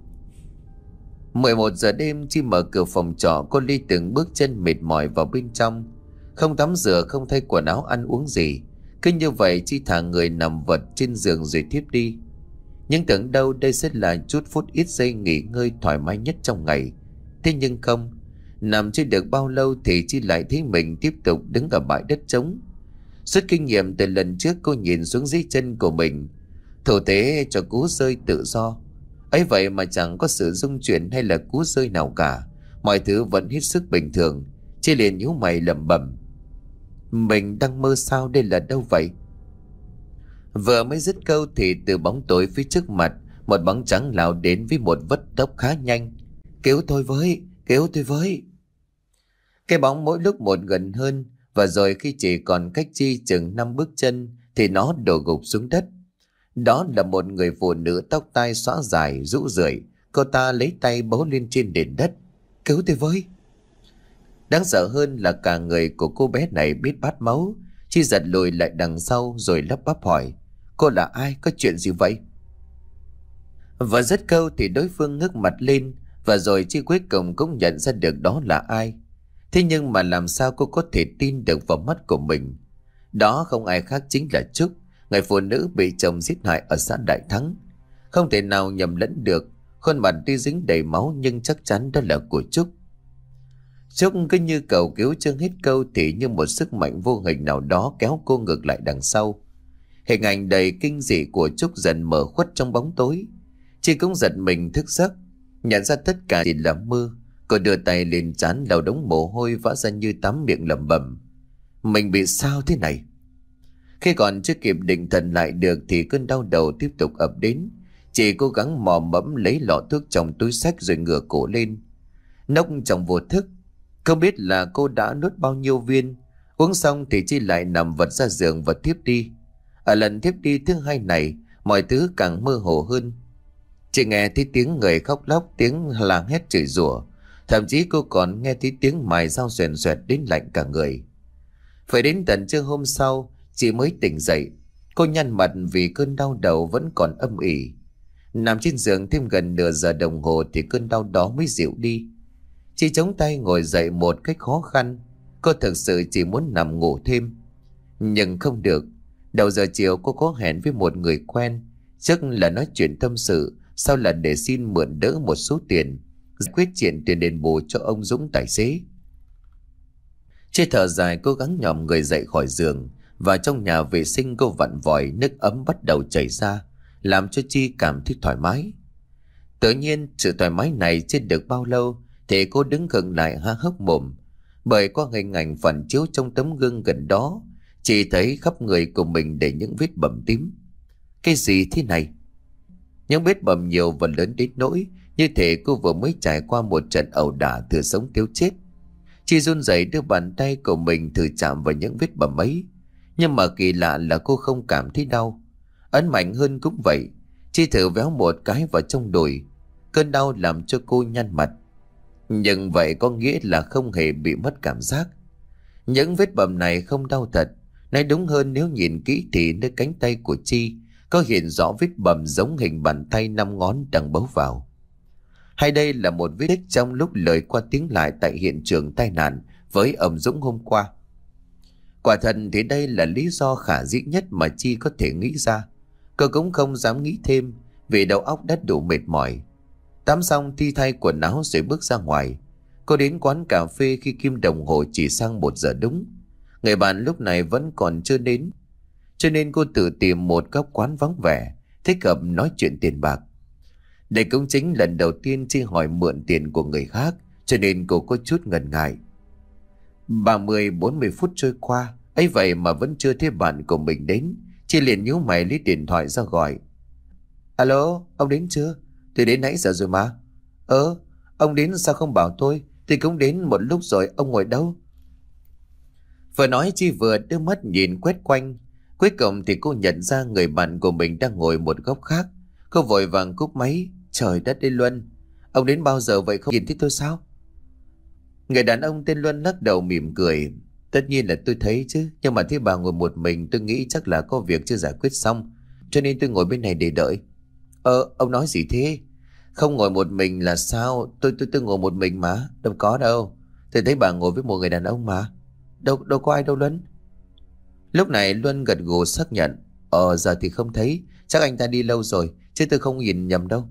Speaker 1: mười một giờ đêm, Chi mở cửa phòng trọ, cô đi từng bước chân mệt mỏi vào bên trong. Không tắm rửa, không thay quần áo, ăn uống gì. Cứ như vậy Chi thả người nằm vật trên giường rồi thiếp đi. Nhưng tưởng đâu đây sẽ là chút phút ít giây nghỉ ngơi thoải mái nhất trong ngày. Thế nhưng không. Nằm chưa được bao lâu thì Chi lại thấy mình tiếp tục đứng ở bãi đất trống. Suốt kinh nghiệm từ lần trước, cô nhìn xuống dưới chân của mình, thủ thế cho cú rơi tự do. Ấy vậy mà chẳng có sự rung chuyển hay là cú rơi nào cả. Mọi thứ vẫn hết sức bình thường. Chi liền nhíu mày lẩm bẩm, mình đang mơ sao, đây là đâu vậy? Vừa mới dứt câu thì từ bóng tối phía trước mặt, một bóng trắng lao đến với một vất tốc khá nhanh. Cứu tôi với, cứu tôi với. Cái bóng mỗi lúc một gần hơn, và rồi khi chỉ còn cách Chi chừng năm bước chân thì nó đổ gục xuống đất. Đó là một người phụ nữ tóc tai xõa dài, rũ rượi. Cô ta lấy tay bấu lên trên nền đất. Cứu tôi với. Đáng sợ hơn là cả người của cô bé này biết bát máu. Chi giật lùi lại đằng sau rồi lắp bắp hỏi, cô là ai, có chuyện gì vậy? Và dứt câu thì đối phương ngước mặt lên, và rồi Chi cuối cùng cũng nhận ra được đó là ai. Thế nhưng mà làm sao cô có thể tin được vào mắt của mình? Đó không ai khác chính là Trúc, người phụ nữ bị chồng giết hại ở xã Đại Thắng. Không thể nào nhầm lẫn được, khuôn mặt tuy dính đầy máu nhưng chắc chắn đó là của Trúc. Trúc cứ như cầu cứu chưa hết câu thì như một sức mạnh vô hình nào đó kéo cô ngược lại đằng sau. Hình ảnh đầy kinh dị của Trúc dần mở khuất trong bóng tối. Chị cũng giật mình thức giấc, nhận ra tất cả chỉ là mơ. Cô đưa tay lên trán lau đống mồ hôi vã ra như tắm, miệng lẩm bẩm, mình bị sao thế này? Khi còn chưa kịp định thần lại được thì cơn đau đầu tiếp tục ập đến. Chị cố gắng mò mẫm lấy lọ thuốc trong túi xách rồi ngửa cổ lên. Nốc trong vô thức, không biết là cô đã nuốt bao nhiêu viên. Uống xong thì Chi lại nằm vật ra giường và thiếp đi. Ở lần thiếp đi thứ hai này, mọi thứ càng mơ hồ hơn. Chị nghe thấy tiếng người khóc lóc, tiếng la hét chửi rủa. Thậm chí cô còn nghe thấy tiếng mài dao xoèn xoẹt đến lạnh cả người. Phải đến tận trưa hôm sau, chị mới tỉnh dậy. Cô nhăn mặt vì cơn đau đầu vẫn còn âm ỉ. Nằm trên giường thêm gần nửa giờ đồng hồ thì cơn đau đó mới dịu đi. Chị chống tay ngồi dậy một cách khó khăn. Cô thực sự chỉ muốn nằm ngủ thêm. Nhưng không được. Đầu giờ chiều cô có hẹn với một người quen, trước là nói chuyện tâm sự, sau là để xin mượn đỡ một số tiền, giải quyết chuyện tiền đền bù cho ông Dũng tài xế. Chia thở dài cố gắng nhòm người dậy khỏi giường. Và trong nhà vệ sinh cô vặn vòi, nước ấm bắt đầu chảy ra, làm cho Chi cảm thấy thoải mái. Tự nhiên sự thoải mái này chưa được bao lâu thì cô đứng khựng lại há hốc mồm, bởi qua hình ảnh phản chiếu trong tấm gương gần đó, chỉ thấy khắp người của mình đầy những vết bầm tím. Cái gì thế này? Những vết bầm nhiều và lớn đến nỗi như thể cô vừa mới trải qua một trận ẩu đả thừa sống thiếu chết. Chi run rẩy đưa bàn tay của mình thử chạm vào những vết bầm ấy, nhưng mà kỳ lạ là cô không cảm thấy đau. Ấn mạnh hơn cũng vậy. Chi thử véo một cái vào trong đùi, cơn đau làm cho cô nhăn mặt. Nhưng vậy có nghĩa là không hề bị mất cảm giác. Những vết bầm này không đau thật. Nói đúng hơn, nếu nhìn kỹ thì nơi cánh tay của Chi có hiện rõ vết bầm giống hình bàn tay năm ngón đang bấu vào. Hay đây là một vết tích trong lúc lời qua tiếng lại tại hiện trường tai nạn với ông Dũng hôm qua? Quả thật thì đây là lý do khả dĩ nhất mà Chi có thể nghĩ ra. Cô cũng không dám nghĩ thêm, vì đầu óc đã đủ mệt mỏi. Tắm xong thi thay quần áo rồi bước ra ngoài. Cô đến quán cà phê khi kim đồng hồ chỉ sang một giờ đúng. Người bạn lúc này vẫn còn chưa đến, cho nên cô tự tìm một góc quán vắng vẻ, thích hợp nói chuyện tiền bạc. Đây cũng chính lần đầu tiên Chi hỏi mượn tiền của người khác, cho nên cô có chút ngần ngại. Ba mươi bốn mươi phút trôi qua, ấy vậy mà vẫn chưa thấy bạn của mình đến. Chi liền nhíu mày lấy điện thoại ra gọi. Alo, ông đến chưa? Tôi đến nãy giờ rồi mà. Ơ, ông đến sao không bảo tôi? Tôi cũng đến một lúc rồi, ông ngồi đâu? Vừa nói Chi vừa đưa mắt nhìn quét quanh. Cuối cùng thì cô nhận ra người bạn của mình đang ngồi một góc khác. Cô vội vàng cúp máy. Trời đất ơi Luân, ông đến bao giờ vậy, không nhìn thấy tôi sao? Người đàn ông tên Luân lắc đầu mỉm cười. Tất nhiên là tôi thấy chứ, nhưng mà thấy bà ngồi một mình tôi nghĩ chắc là có việc chưa giải quyết xong, cho nên tôi ngồi bên này để đợi. Ờ, ông nói gì thế? Không ngồi một mình là sao? Tôi tôi tôi ngồi một mình mà, đâu có đâu. Tôi thấy bà ngồi với một người đàn ông mà. Đâu đâu có ai đâu Luân. Lúc này Luân gật gù xác nhận. Ờ, giờ thì không thấy, chắc anh ta đi lâu rồi, chứ tôi không nhìn nhầm đâu.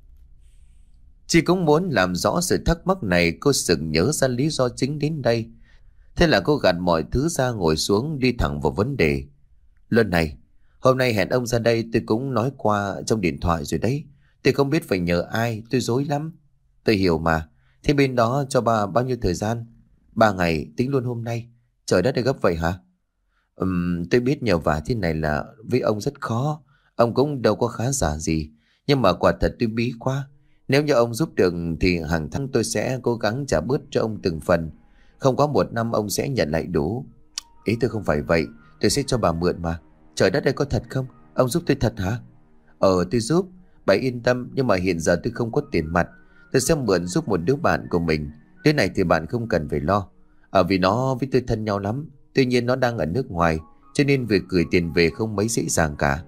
Speaker 1: Chị cũng muốn làm rõ sự thắc mắc này. Cô sực nhớ ra lý do chính đến đây. Thế là cô gạt mọi thứ ra, ngồi xuống đi thẳng vào vấn đề. Luân này, hôm nay hẹn ông ra đây tôi cũng nói qua trong điện thoại rồi đấy. Tôi không biết phải nhờ ai, tôi rối lắm. Tôi hiểu mà. Thế bên đó cho bà bao nhiêu thời gian? Ba ngày, tính luôn hôm nay. Trời đất ơi, gấp vậy hả? Ừm, tôi biết nhờ vả thế này là với ông rất khó. Ông cũng đâu có khá giả gì. Nhưng mà quả thật tôi bí quá. Nếu như ông giúp được thì hàng tháng tôi sẽ cố gắng trả bớt cho ông từng phần. Không quá một năm ông sẽ nhận lại đủ. Ý tôi không phải vậy, tôi sẽ cho bà mượn mà. Trời đất ơi, có thật không? Ông giúp tôi thật hả? Ờ, tôi giúp. Bà yên tâm, nhưng mà hiện giờ tôi không có tiền mặt. Tôi sẽ mượn giúp một đứa bạn của mình. Đứa này thì bạn không cần phải lo. Ở vì nó với tôi thân nhau lắm. Tuy nhiên nó đang ở nước ngoài, cho nên việc gửi tiền về không mấy dễ dàng cả.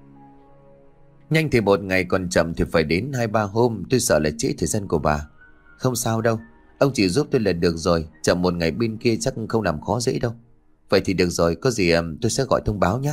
Speaker 1: Nhanh thì một ngày, còn chậm thì phải đến hai ba hôm. Tôi sợ là trễ thời gian của bà. Không sao đâu, ông chỉ giúp tôi là được rồi. Chậm một ngày bên kia chắc không làm khó dễ đâu. Vậy thì được rồi, có gì tôi sẽ gọi thông báo nhé.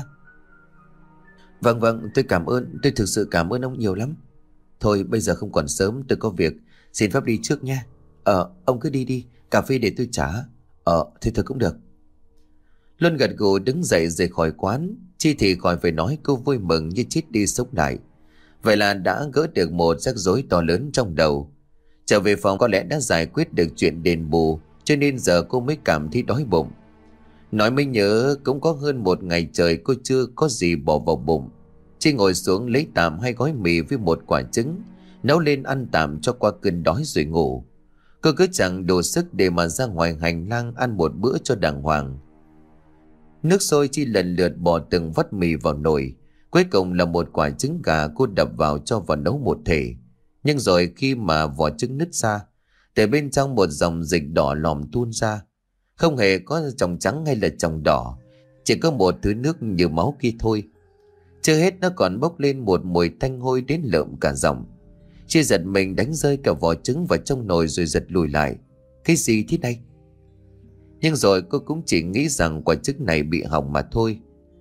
Speaker 1: Vâng vâng, tôi cảm ơn. Tôi thực sự cảm ơn ông nhiều lắm. Thôi bây giờ không còn sớm, tôi có việc. Xin phép đi trước nha. Ờ, ông cứ đi đi, cà phê để tôi trả. Ờ, thì thôi cũng được. Luân gật gù đứng dậy rời khỏi quán. Chi thì khỏi phải nói, cô vui mừng như chết đi sống lại. Vậy là đã gỡ được một rắc rối to lớn trong đầu. Trở về phòng có lẽ đã giải quyết được chuyện đền bù, cho nên giờ cô mới cảm thấy đói bụng. Nói mới nhớ, cũng có hơn một ngày trời cô chưa có gì bỏ vào bụng. Chi ngồi xuống lấy tạm hai gói mì với một quả trứng, nấu lên ăn tạm cho qua cơn đói rồi ngủ. Cô cứ chẳng đủ sức để mà ra ngoài hành lang ăn một bữa cho đàng hoàng. Nước sôi Chi lần lượt bỏ từng vắt mì vào nồi. Cuối cùng là một quả trứng gà cô đập vào cho vào nấu một thể. Nhưng rồi khi mà vỏ trứng nứt ra, từ bên trong một dòng dịch đỏ lòm tuôn ra. Không hề có tròng trắng hay là tròng đỏ, chỉ có một thứ nước như máu kia thôi. Chưa hết, nó còn bốc lên một mùi tanh hôi đến lợm cả giọng. Chi giật mình đánh rơi cả vỏ trứng vào trong nồi rồi giật lùi lại. Cái gì thế này? Nhưng rồi cô cũng chỉ nghĩ rằng quả trứng này bị hỏng mà thôi.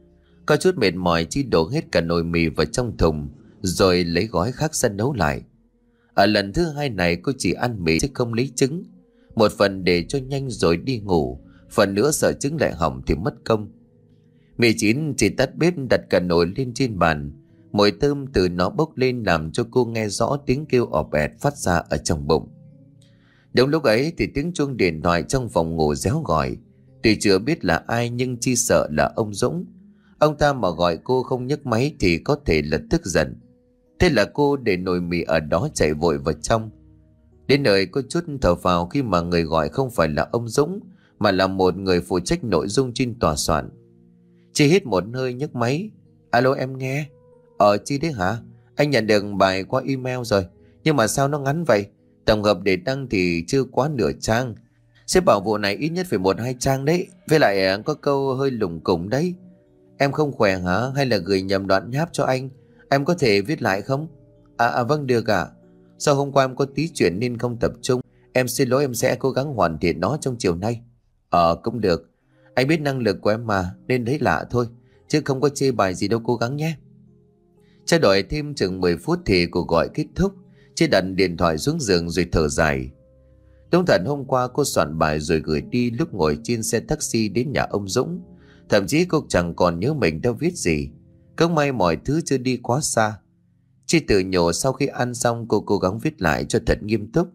Speaker 1: Có chút mệt mỏi, Chi đổ hết cả nồi mì vào trong thùng rồi lấy gói khác ra nấu lại. Ở lần thứ hai này cô chỉ ăn mì chứ không lấy trứng. Một phần để cho nhanh rồi đi ngủ, phần nữa sợ trứng lại hỏng thì mất công. Mì chín, chỉ tắt bếp đặt cả nồi lên trên bàn. Mùi thơm từ nó bốc lên làm cho cô nghe rõ tiếng kêu ọp ẹt phát ra ở trong bụng. Đúng lúc ấy thì tiếng chuông điện thoại trong phòng ngủ réo gọi. Tuy chưa biết là ai nhưng Chi sợ là ông Dũng. Ông ta mà gọi cô không nhấc máy thì có thể là tức giận. Thế là cô để nồi mì ở đó chạy vội vào trong. Đến nơi cô chút thở phào khi mà người gọi không phải là ông Dũng mà là một người phụ trách nội dung trên tòa soạn. Chi hít một hơi nhấc máy. Alo, em nghe. Ờ, Chi đấy hả? Anh nhận được bài qua email rồi, nhưng mà sao nó ngắn vậy? Tổng hợp để đăng thì chưa quá nửa trang. Sếp bảo vụ này ít nhất phải một hai trang đấy. Với lại có câu hơi lủng củng đấy. Em không khỏe hả? Hay là gửi nhầm đoạn nháp cho anh? Em có thể viết lại không? À, à vâng, được ạ. Sau hôm qua em có tí chuyện nên không tập trung. Em xin lỗi, em sẽ cố gắng hoàn thiện nó trong chiều nay. Ờ, cũng được. Anh biết năng lực của em mà, nên lấy lạ thôi, chứ không có chê bài gì đâu, cố gắng nhé. Trao đổi thêm chừng mười phút thì cuộc gọi kết thúc. Chị đặt điện thoại xuống giường rồi thở dài. Đúng thật hôm qua cô soạn bài rồi gửi đi lúc ngồi trên xe taxi đến nhà ông Dũng. Thậm chí cô chẳng còn nhớ mình đã viết gì. Không may mọi thứ chưa đi quá xa. Chị tự nhủ sau khi ăn xong cô cố gắng viết lại cho thật nghiêm túc.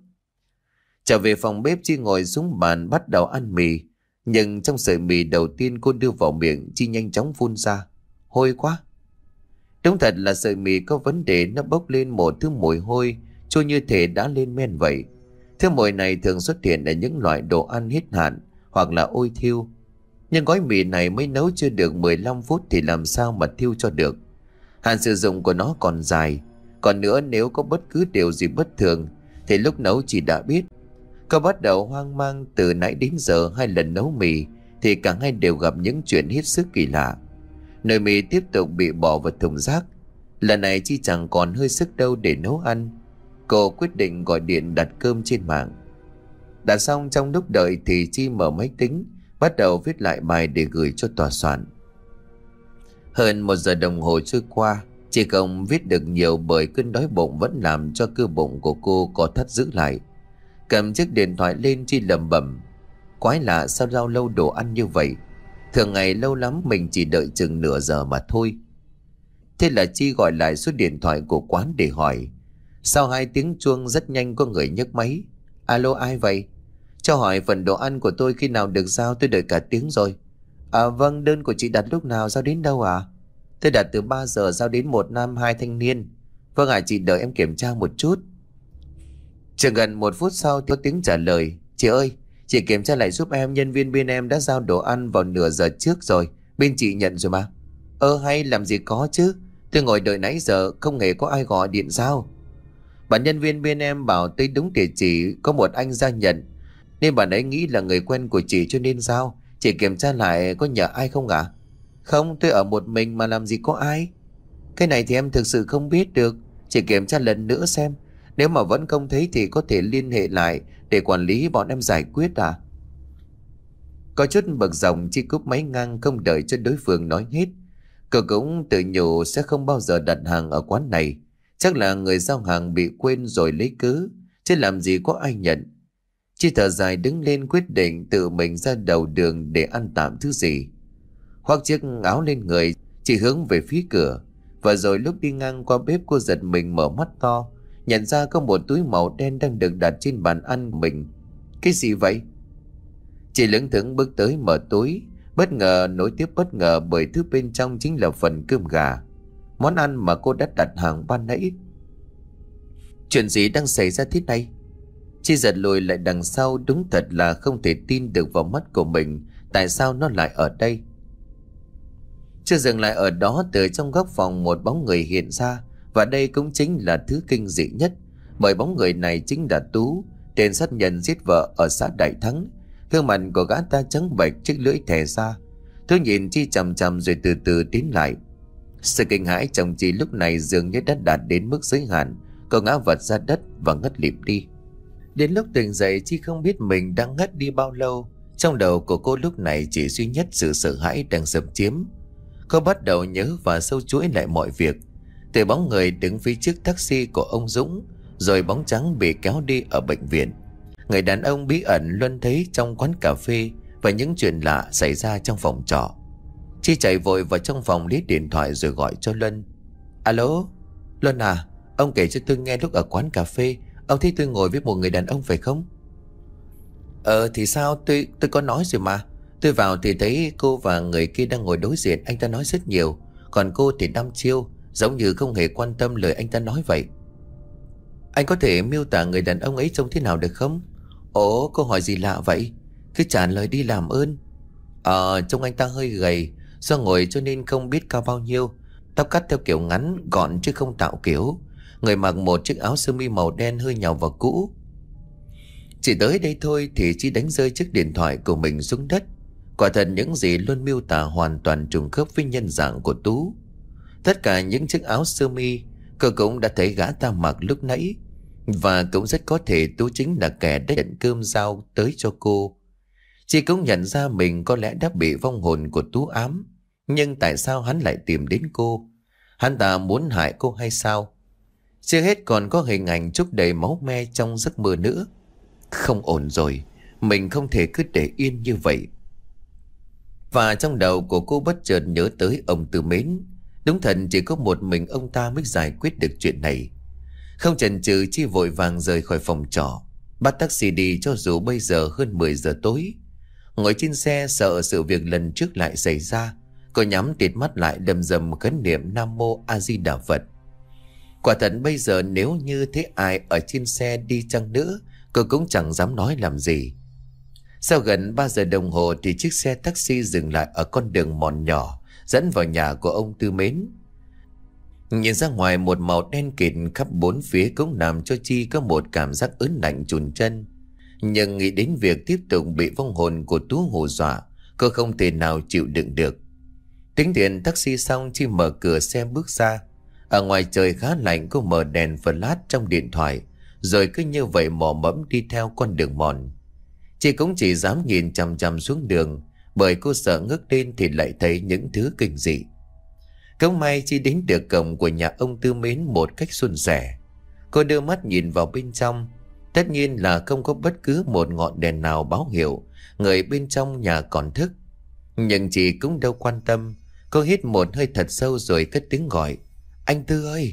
Speaker 1: Trở về phòng bếp, Chi ngồi xuống bàn bắt đầu ăn mì. Nhưng trong sợi mì đầu tiên cô đưa vào miệng, Chi nhanh chóng phun ra. Hôi quá. Đúng thật là sợi mì có vấn đề, nó bốc lên một thứ mùi hôi, trôi như thể đã lên men vậy. Thứ mùi này thường xuất hiện ở những loại đồ ăn hết hạn hoặc là ôi thiêu. Nhưng gói mì này mới nấu chưa được mười lăm phút thì làm sao mà thiêu cho được. Hạn sử dụng của nó còn dài. Còn nữa, nếu có bất cứ điều gì bất thường thì lúc nấu chị đã biết. Cô bắt đầu hoang mang. Từ nãy đến giờ hai lần nấu mì thì cả hai đều gặp những chuyện hết sức kỳ lạ. Nồi mì tiếp tục bị bỏ vào thùng rác. Lần này Chi chẳng còn hơi sức đâu để nấu ăn. Cô quyết định gọi điện đặt cơm trên mạng. Đã xong, trong lúc đợi thì Chi mở máy tính, bắt đầu viết lại bài để gửi cho tòa soạn. Hơn một giờ đồng hồ trôi qua, chị không viết được nhiều bởi cơn đói bụng vẫn làm cho cơ bụng của cô có thắt giữ lại. Cầm chiếc điện thoại lên, Chi lẩm bẩm. Quái lạ, sao rau lâu đồ ăn như vậy? Thường ngày lâu lắm mình chỉ đợi chừng nửa giờ mà thôi. Thế là Chi gọi lại số điện thoại của quán để hỏi. Sau hai tiếng chuông rất nhanh có người nhấc máy. Alo, ai vậy? Cho hỏi phần đồ ăn của tôi khi nào được giao, tôi đợi cả tiếng rồi. À vâng, đơn của chị đặt lúc nào, giao đến đâu à? Tôi đặt từ ba giờ, giao đến một nam hai thanh niên. Vâng ạ, à, chị đợi em kiểm tra một chút. Chừng gần một phút sau thì có tiếng trả lời. Chị ơi, chị kiểm tra lại giúp em, nhân viên bên em đã giao đồ ăn vào nửa giờ trước rồi. Bên chị nhận rồi mà. Ơ hay làm gì có chứ. Tôi ngồi đợi nãy giờ không hề có ai gọi điện giao. Bạn nhân viên bên em bảo tới đúng địa chỉ, có một anh ra nhận. Nên bạn ấy nghĩ là người quen của chị cho nên giao. Chị kiểm tra lại có nhờ ai không ạ? À? Không, tôi ở một mình mà làm gì có ai. Cái này thì em thực sự không biết được. Chị kiểm tra lần nữa xem. Nếu mà vẫn không thấy thì có thể liên hệ lại để quản lý bọn em giải quyết à? Có chút bực dòng, Chi cúp máy ngang không đợi cho đối phương nói hết. Cậu cũng tự nhủ sẽ không bao giờ đặt hàng ở quán này. Chắc là người giao hàng bị quên rồi lấy cớ, chứ làm gì có ai nhận. Chi thở dài đứng lên quyết định tự mình ra đầu đường để ăn tạm thứ gì. Khoác chiếc áo lên người, chị hướng về phía cửa. Và rồi lúc đi ngang qua bếp, cô giật mình mở mắt to, nhận ra có một túi màu đen đang được đặt trên bàn ăn của mình. Cái gì vậy? Chị lững thững bước tới mở túi, bất ngờ nối tiếp bất ngờ bởi thứ bên trong chính là phần cơm gà, món ăn mà cô đã đặt hàng ban nãy. Chuyện gì đang xảy ra thế này? Chị giật lùi lại đằng sau, đúng thật là không thể tin được vào mắt của mình. Tại sao nó lại ở đây? Chưa dừng lại ở đó, từ trong góc phòng một bóng người hiện ra. Và đây cũng chính là thứ kinh dị nhất, bởi bóng người này chính là Tú, tên sát nhân giết vợ ở xã Đại Thắng. Gương mặt của gã ta trắng bệch, chiếc lưỡi thè ra. Tú nhìn Chi chằm chằm rồi từ từ tiến lại. Sự kinh hãi trong Chi lúc này dường như đã đạt đến mức giới hạn. Cô ngã vật ra đất và ngất lịm đi. Đến lúc tỉnh dậy, Chi không biết mình đang ngất đi bao lâu. Trong đầu của cô lúc này chỉ duy nhất sự sợ hãi đang xâm chiếm. Cô bắt đầu nhớ và sâu chuỗi lại mọi việc. Từ bóng người đứng phía trước taxi của ông Dũng, rồi bóng trắng bị kéo đi ở bệnh viện, người đàn ông bí ẩn Luân thấy trong quán cà phê, và những chuyện lạ xảy ra trong phòng trọ. Chi chạy vội vào trong phòng lấy điện thoại rồi gọi cho Luân. Alo, Luân à, ông kể cho tôi nghe lúc ở quán cà phê ông thấy tôi ngồi với một người đàn ông phải không? Ờ thì sao, tôi tôi có nói rồi mà. Tôi vào thì thấy cô và người kia đang ngồi đối diện, anh ta nói rất nhiều, còn cô thì đăm chiêu, giống như không hề quan tâm lời anh ta nói vậy. Anh có thể miêu tả người đàn ông ấy trông thế nào được không? Ồ, câu hỏi gì lạ vậy? Cứ trả lời đi làm ơn. Ờ, trông anh ta hơi gầy, do ngồi cho nên không biết cao bao nhiêu. Tóc cắt theo kiểu ngắn, gọn chứ không tạo kiểu. Người mặc một chiếc áo sơ mi màu đen hơi nhàu và cũ. Chỉ tới đây thôi thì Chi đánh rơi chiếc điện thoại của mình xuống đất. Quả thật những gì Luân miêu tả hoàn toàn trùng khớp với nhân dạng của Tú. Tất cả những chiếc áo sơ mi cô cũng đã thấy gã ta mặc lúc nãy, và cũng rất có thể Tú chính là kẻ đã nhận cơm giao tới cho cô. Chị cũng nhận ra mình có lẽ đã bị vong hồn của Tú ám. Nhưng tại sao hắn lại tìm đến cô? Hắn ta muốn hại cô hay sao? Chưa hết còn có hình ảnh Trúc đầy máu me trong giấc mơ nữa. Không ổn rồi, mình không thể cứ để yên như vậy. Và trong đầu của cô bất chợt nhớ tới ông Tư Mến. Đúng thật chỉ có một mình ông ta mới giải quyết được chuyện này. Không chần chừ, Chi vội vàng rời khỏi phòng trọ, bắt taxi đi cho dù bây giờ hơn mười giờ tối. Ngồi trên xe sợ sự việc lần trước lại xảy ra, cô nhắm tịt mắt lại đầm rầm khấn niệm Nam Mô A Di Đà Phật. Quả thật bây giờ nếu như thấy ai ở trên xe đi chăng nữa, cô cũng chẳng dám nói làm gì. Sau gần ba giờ đồng hồ thì chiếc xe taxi dừng lại ở con đường mòn nhỏ dẫn vào nhà của ông Tư Mến. Nhìn ra ngoài một màu đen kịt khắp bốn phía cũng làm cho Chi có một cảm giác ớn lạnh chùn chân. Nhưng nghĩ đến việc tiếp tục bị vong hồn của Tú hù dọa, cô không thể nào chịu đựng được. Tính tiền taxi xong, Chi mở cửa xe bước ra. Ở ngoài trời khá lạnh, cô mở đèn flash trong điện thoại, rồi cứ như vậy mò mẫm đi theo con đường mòn. Chị cũng chỉ dám nhìn chằm chằm xuống đường, bởi cô sợ ngước lên thì lại thấy những thứ kinh dị. Không may Chi đến được cổng của nhà ông Tư Mến một cách suôn sẻ. Cô đưa mắt nhìn vào bên trong. Tất nhiên là không có bất cứ một ngọn đèn nào báo hiệu người bên trong nhà còn thức. Nhưng chị cũng đâu quan tâm. Cô hít một hơi thật sâu rồi cất tiếng gọi. Anh Tư ơi!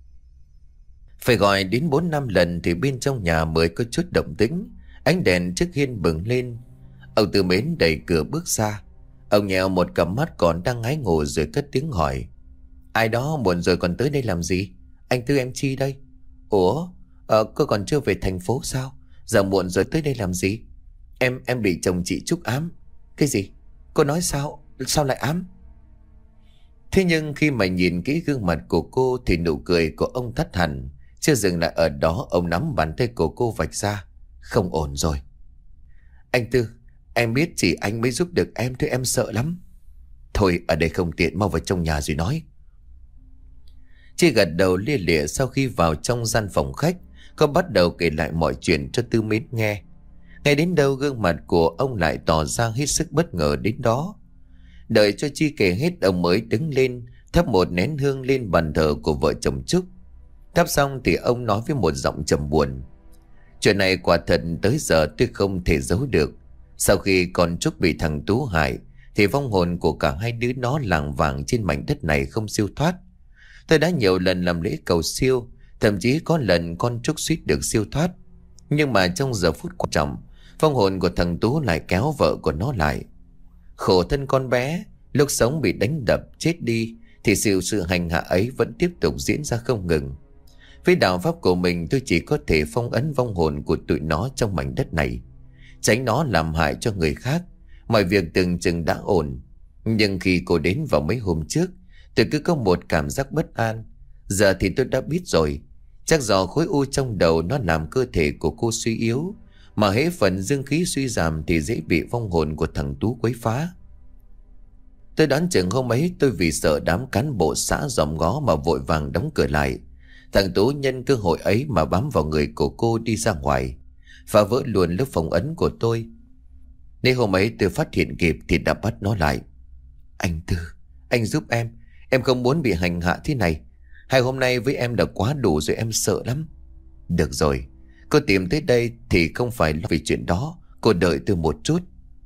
Speaker 1: Phải gọi đến bốn năm lần thì bên trong nhà mới có chút động tĩnh. Ánh đèn trước hiên bừng lên. Ông Tư Mến đẩy cửa bước ra. Ông nhèo một cặp mắt còn đang ngái ngủ rồi cất tiếng hỏi. Ai đó muộn rồi còn tới đây làm gì? Anh Tư, em Chi đây. Ủa, ờ, cô còn chưa về thành phố sao? Giờ muộn rồi tới đây làm gì? Em em bị chồng chị Trúc ám. Cái gì? Cô nói sao? Sao lại ám? Thế nhưng khi mà nhìn kỹ gương mặt của cô thì nụ cười của ông tắt hẳn. Chưa dừng lại ở đó, ông nắm bàn tay của cô vạch ra. Không ổn rồi. Anh Tư, em biết chỉ anh mới giúp được em thôi, em sợ lắm. Thôi ở đây không tiện, mau vào trong nhà rồi nói. Chị gật đầu lia lịa. Sau khi vào trong gian phòng khách, cô bắt đầu kể lại mọi chuyện cho Tư Mến nghe. Ngay đến đâu gương mặt của ông lại tỏ ra hết sức bất ngờ đến đó. Đợi cho Chi kể hết, ông mới đứng lên thắp một nén hương lên bàn thờ của vợ chồng Trúc. Thắp xong thì ông nói với một giọng trầm buồn. Chuyện này quả thật tới giờ tôi không thể giấu được. Sau khi con Trúc bị thằng Tú hại thì vong hồn của cả hai đứa nó lảng vảng trên mảnh đất này không siêu thoát. Tôi đã nhiều lần làm lễ cầu siêu, thậm chí có lần con Trúc suýt được siêu thoát. Nhưng mà trong giờ phút quan trọng, vong hồn của thằng Tú lại kéo vợ của nó lại. Khổ thân con bé, lúc sống bị đánh đập chết đi thì sự sự hành hạ ấy vẫn tiếp tục diễn ra không ngừng. Với đạo pháp của mình, tôi chỉ có thể phong ấn vong hồn của tụi nó trong mảnh đất này, tránh nó làm hại cho người khác. Mọi việc từng chừng đã ổn. Nhưng khi cô đến vào mấy hôm trước, tôi cứ có một cảm giác bất an. Giờ thì tôi đã biết rồi. Chắc do khối u trong đầu nó làm cơ thể của cô suy yếu, mà hễ phần dương khí suy giảm thì dễ bị vong hồn của thằng Tú quấy phá. Tôi đoán chừng hôm ấy tôi vì sợ đám cán bộ xã dòm ngó mà vội vàng đóng cửa lại. Thằng Tú nhân cơ hội ấy mà bám vào người của cô đi ra ngoài, phá vỡ luôn lớp phòng ấn của tôi. Nếu hôm ấy tôi phát hiện kịp thì đã bắt nó lại. Anh Tư, anh giúp em. Em không muốn bị hành hạ thế này. Hai hôm nay với em đã quá đủ rồi, em sợ lắm. Được rồi, cô tìm tới đây thì không phải là vì chuyện đó. Cô đợi tôi một chút.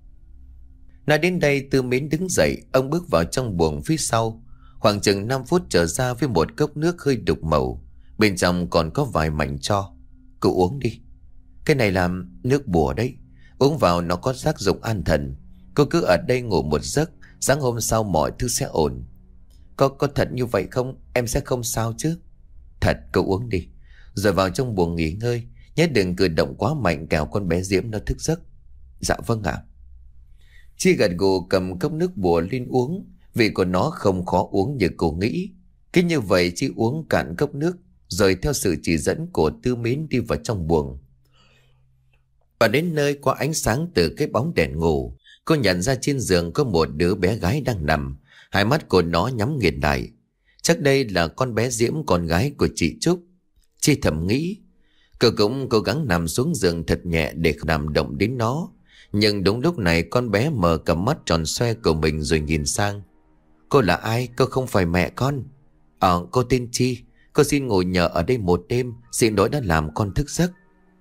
Speaker 1: Nói đến đây Tư Mến đứng dậy. Ông bước vào trong buồng phía sau. Khoảng chừng năm phút trở ra với một cốc nước hơi đục màu. Bên trong còn có vài mảnh tro. Cô uống đi. Cái này là nước bùa đấy. Uống vào nó có tác dụng an thần. Cô cứ ở đây ngủ một giấc, sáng hôm sau mọi thứ sẽ ổn. Có, có thật như vậy không? Em sẽ không sao chứ? Thật, cô uống đi. Rồi vào trong buồng nghỉ ngơi. Nhớ đừng cử động quá mạnh kẻo con bé Diễm nó thức giấc. Dạ vâng ạ. Chi gật gù cầm cốc nước bùa lên uống. Vị của nó không khó uống như cô nghĩ. Cứ như vậy Chi uống cạn cốc nước, rồi theo sự chỉ dẫn của Tư Mến đi vào trong buồng. Và đến nơi qua ánh sáng từ cái bóng đèn ngủ, cô nhận ra trên giường có một đứa bé gái đang nằm. Hai mắt của nó nhắm nghiền lại. Chắc đây là con bé Diễm, con gái của chị Trúc. Chi thầm nghĩ. Cô cũng cố gắng nằm xuống giường thật nhẹ để không làm động đến nó. Nhưng đúng lúc này con bé mở cặp mắt tròn xoe của mình rồi nhìn sang. Cô là ai? Cô không phải mẹ con. Ờ, cô tên Chi. Cô xin ngồi nhờ ở đây một đêm. Xin lỗi đã làm con thức giấc.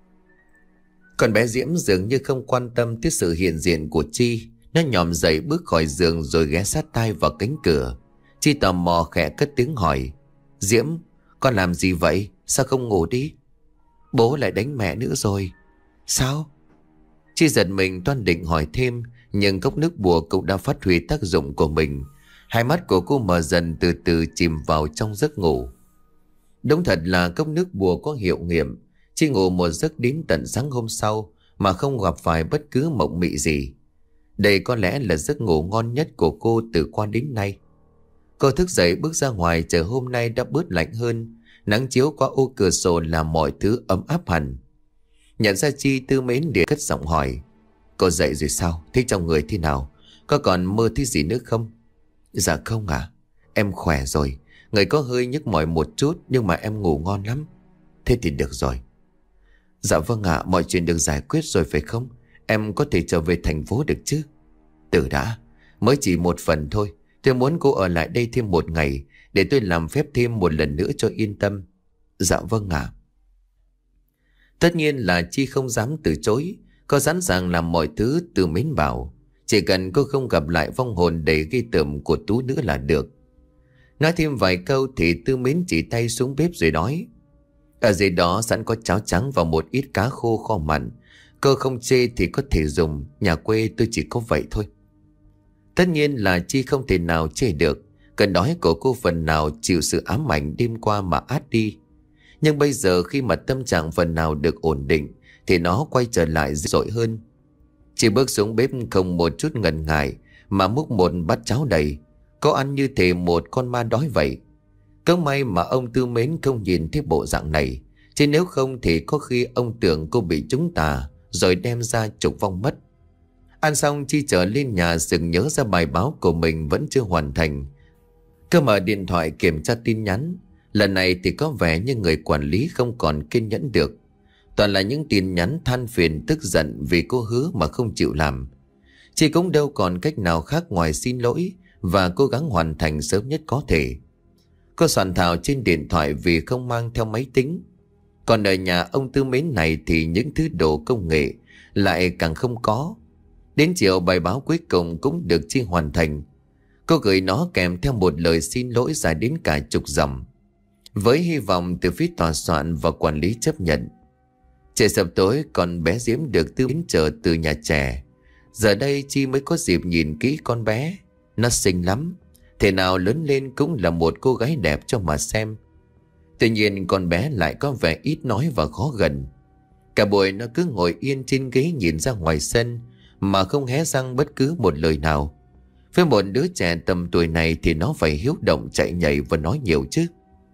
Speaker 1: Con bé Diễm dường như không quan tâm tới sự hiện diện của Chi. Nó nhòm dậy bước khỏi giường rồi ghé sát tai vào cánh cửa. Chi tò mò khẽ cất tiếng hỏi. Diễm, con làm gì vậy? Sao không ngủ đi? Bố lại đánh mẹ nữa rồi. Sao? Chi giật mình toan định hỏi thêm, nhưng cốc nước bùa cũng đã phát huy tác dụng của mình. Hai mắt của cô mở dần, từ từ chìm vào trong giấc ngủ. Đúng thật là cốc nước bùa có hiệu nghiệm. Chi ngủ một giấc đến tận sáng hôm sau mà không gặp phải bất cứ mộng mị gì. Đây có lẽ là giấc ngủ ngon nhất của cô từ qua đến nay. Cô thức dậy bước ra ngoài, trời hôm nay đã bớt lạnh hơn. Nắng chiếu qua ô cửa sổ làm mọi thứ ấm áp hẳn. Nhận ra Chi, Tư Mến để cất giọng hỏi. Cô dậy rồi sao? Thế trong người thế nào? Có còn mơ thấy gì nữa không? Dạ không ạ. Em khỏe rồi. Người có hơi nhức mỏi một chút, nhưng mà em ngủ ngon lắm. Thế thì được rồi. Dạ vâng ạ, mọi chuyện được giải quyết rồi phải không? Em có thể trở về thành phố được chứ? Từ đã, mới chỉ một phần thôi. Tôi muốn cô ở lại đây thêm một ngày, để tôi làm phép thêm một lần nữa cho yên tâm. Dạ vâng ạ. Tất nhiên là Chi không dám từ chối. Cô sẵn sàng làm mọi thứ Tư Mến bảo. Chỉ cần cô không gặp lại vong hồn đầy ghê tởm của Tú nữa là được. Nói thêm vài câu thì Tư Mến chỉ tay xuống bếp rồi nói. Ở dưới đó sẵn có cháo trắng và một ít cá khô kho mặn. Cô không chê thì có thể dùng. Nhà quê tôi chỉ có vậy thôi. Tất nhiên là Chi không thể nào chê được. Cơn đói của cô phần nào chịu sự ám ảnh đêm qua mà át đi. Nhưng bây giờ khi mà tâm trạng phần nào được ổn định thì nó quay trở lại dữ dội hơn. Chỉ bước xuống bếp không một chút ngần ngại mà múc một bát cháo đầy. Cô ăn như thể một con ma đói vậy. Cứ may mà ông Tư Mến không nhìn thấy bộ dạng này. Chứ nếu không thì có khi ông tưởng cô bị trúng tà rồi đem ra trục vong mất. Ăn xong Chi trở lên nhà sực nhớ ra bài báo của mình vẫn chưa hoàn thành. Cứ mở điện thoại kiểm tra tin nhắn. Lần này thì có vẻ như người quản lý không còn kiên nhẫn được. Toàn là những tin nhắn than phiền tức giận vì cô hứa mà không chịu làm. Chị cũng đâu còn cách nào khác ngoài xin lỗi và cố gắng hoàn thành sớm nhất có thể. Cô soạn thảo trên điện thoại vì không mang theo máy tính. Còn ở nhà ông Tư Mến này thì những thứ đồ công nghệ lại càng không có. Đến chiều bài báo cuối cùng cũng được Chi hoàn thành. Cô gửi nó kèm theo một lời xin lỗi dài đến cả chục dòng, với hy vọng từ phía tòa soạn và quản lý chấp nhận. Trời sập tối còn bé Diễm được Tư Mến chờ từ nhà trẻ. Giờ đây Chi mới có dịp nhìn kỹ con bé. Nó xinh lắm. Thế nào lớn lên cũng là một cô gái đẹp cho mà xem. Tuy nhiên con bé lại có vẻ ít nói và khó gần. Cả buổi nó cứ ngồi yên trên ghế nhìn ra ngoài sân mà không hé răng bất cứ một lời nào. Với một đứa trẻ tầm tuổi này thì nó phải hiếu động chạy nhảy và nói nhiều chứ.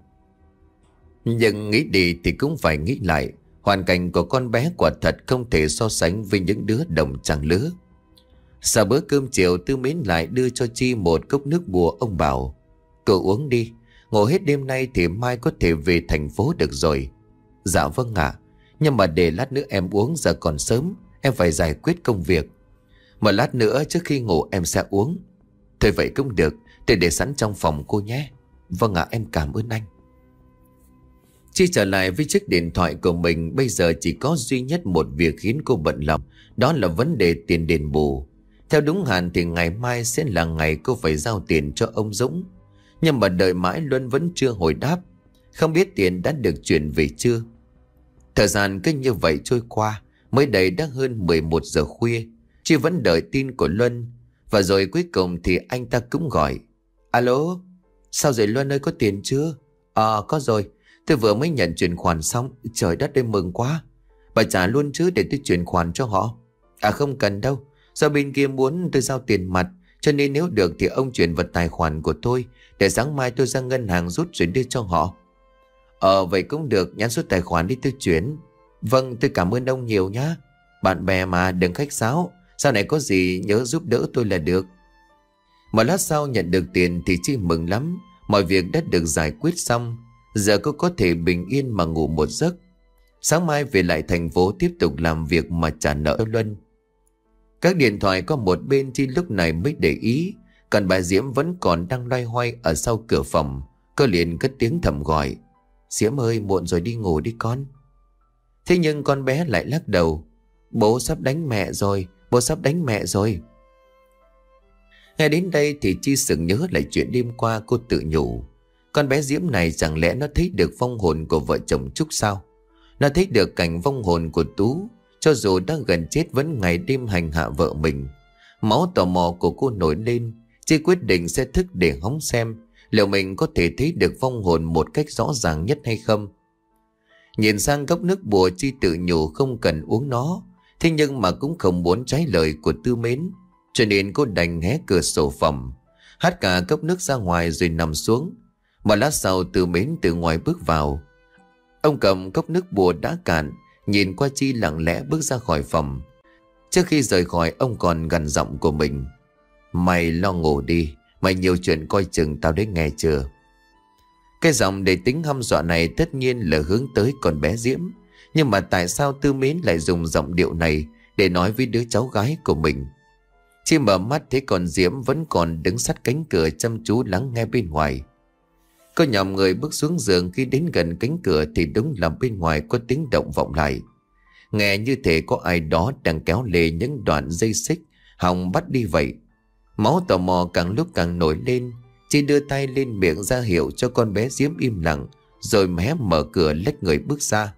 Speaker 1: Nhưng nghĩ đi thì cũng phải nghĩ lại. Hoàn cảnh của con bé quả thật không thể so sánh với những đứa đồng trang lứa. Sau bữa cơm chiều Tư Mến lại đưa cho Chi một cốc nước bùa. Ông bảo cô uống đi, ngủ hết đêm nay thì mai có thể về thành phố được rồi. Dạ vâng ạ. Nhưng mà để lát nữa em uống, giờ còn sớm. Em phải giải quyết công việc. Một lát nữa trước khi ngủ em sẽ uống. Thôi vậy cũng được. Tôi để sẵn trong phòng cô nhé. Vâng ạ, em cảm ơn anh. Chi trở lại với chiếc điện thoại của mình. Bây giờ chỉ có duy nhất một việc khiến cô bận lòng, đó là vấn đề tiền đền bù. Theo đúng hạn thì ngày mai sẽ là ngày cô phải giao tiền cho ông Dũng. Nhưng mà đợi mãi Luân vẫn chưa hồi đáp. Không biết tiền đã được chuyển về chưa. Thời gian cứ như vậy trôi qua. Mới đây đã hơn mười một giờ khuya. Chi vẫn đợi tin của Luân. Và rồi cuối cùng thì anh ta cũng gọi. Alo, sao rồi Luân ơi, có tiền chưa? Ờ, có rồi. Tôi vừa mới nhận chuyển khoản xong. Trời đất ơi, mừng quá. Bà trả luôn chứ để tôi chuyển khoản cho họ? À không cần đâu. Do bên kia muốn tôi giao tiền mặt, cho nên nếu được thì ông chuyển vào tài khoản của tôi, để sáng mai tôi ra ngân hàng rút rồi đưa cho họ. Ờ vậy cũng được, nhắn số tài khoản đi tôi chuyển. Vâng, tôi cảm ơn ông nhiều nhá. Bạn bè mà, đừng khách sáo. Sau này có gì nhớ giúp đỡ tôi là được. Một lát sau nhận được tiền thì Chi mừng lắm. Mọi việc đã được giải quyết xong. Giờ cô có thể bình yên mà ngủ một giấc. Sáng mai về lại thành phố tiếp tục làm việc mà trả nợ cho Luân. Các điện thoại có một bên Chi lúc này mới để ý. Còn bà Diễm vẫn còn đang loay hoay ở sau cửa phòng. Cô liền cất tiếng thầm gọi. Diễm ơi, muộn rồi, đi ngủ đi con. Thế nhưng con bé lại lắc đầu. Bố sắp đánh mẹ rồi, bố sắp đánh mẹ rồi. Nghe đến đây thì Chi sực nhớ lại chuyện đêm qua cô tự nhủ. Con bé Diễm này chẳng lẽ nó thấy được vong hồn của vợ chồng Trúc sao? Nó thấy được cảnh vong hồn của Tú, cho dù đã gần chết vẫn ngày đêm hành hạ vợ mình. Máu tò mò của cô nổi lên. Chi quyết định sẽ thức để hóng xem liệu mình có thể thấy được vong hồn một cách rõ ràng nhất hay không. Nhìn sang cốc nước bùa, Chi tự nhủ không cần uống nó. Thế nhưng mà cũng không muốn trái lời của Tư Mến, cho nên cô đành hé cửa sổ phòng, hắt cả cốc nước ra ngoài rồi nằm xuống. Một lát sau Tư Mến từ ngoài bước vào. Ông cầm cốc nước bùa đã cạn, nhìn qua Chi lặng lẽ bước ra khỏi phòng. Trước khi rời khỏi, ông còn gằn giọng của mình. Mày lo ngủ đi, mày nhiều chuyện coi chừng tao đến nghe chưa. Cái giọng đầy tính hăm dọa này tất nhiên là hướng tới con bé Diễm. Nhưng mà tại sao Tư Mến lại dùng giọng điệu này để nói với đứa cháu gái của mình? Chi mở mắt thấy con Diễm vẫn còn đứng sát cánh cửa chăm chú lắng nghe bên ngoài. Cô nhòm người bước xuống giường, khi đến gần cánh cửa thì đúng là bên ngoài có tiếng động vọng lại. Nghe như thể có ai đó đang kéo lê những đoạn dây xích hòng bắt đi vậy. Máu tò mò càng lúc càng nổi lên. Chi đưa tay lên miệng ra hiệu cho con bé Diễm im lặng, rồi mé mở cửa lách người bước ra.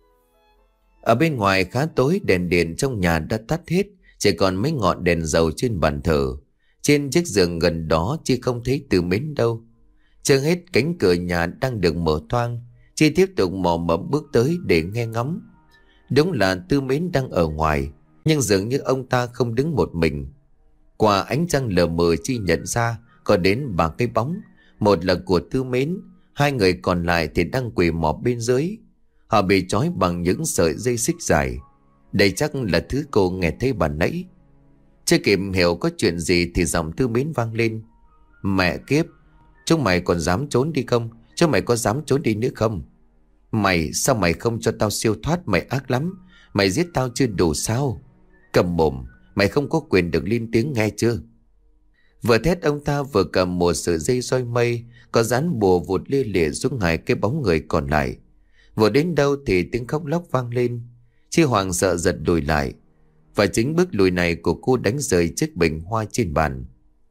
Speaker 1: Ở bên ngoài khá tối, đèn điện trong nhà đã tắt hết, chỉ còn mấy ngọn đèn dầu trên bàn thờ. Trên chiếc giường gần đó Chi không thấy Tư Mến đâu. Chưa hết, cánh cửa nhà đang được mở toang. Chi tiếp tục mò mẫm bước tới để nghe ngóng. Đúng là Tư Mến đang ở ngoài, nhưng dường như ông ta không đứng một mình. Qua ánh trăng lờ mờ, Chi nhận ra có đến ba cái bóng. Một là của Tư Mến, hai người còn lại thì đang quỳ mọp bên dưới. Họ bị trói bằng những sợi dây xích dài. Đây chắc là thứ cô nghe thấy ban nãy. Chưa kịp hiểu có chuyện gì thì giọng Tư Mến vang lên. Mẹ kiếp, chúng mày còn dám trốn đi không? Chúng mày có dám trốn đi nữa không? Mày, sao mày không cho tao siêu thoát? Mày ác lắm. Mày giết tao chưa đủ sao? Cầm mồm, mày không có quyền được lên tiếng, nghe chưa? Vừa thét, ông ta vừa cầm một sợi dây roi mây có dán bùa vụt lia lịa xuống hai cái bóng người còn lại. Vừa đến đâu thì tiếng khóc lóc vang lên. Chi hoàng sợ giật lùi lại, và chính bước lùi này của cô đánh rơi chiếc bình hoa trên bàn.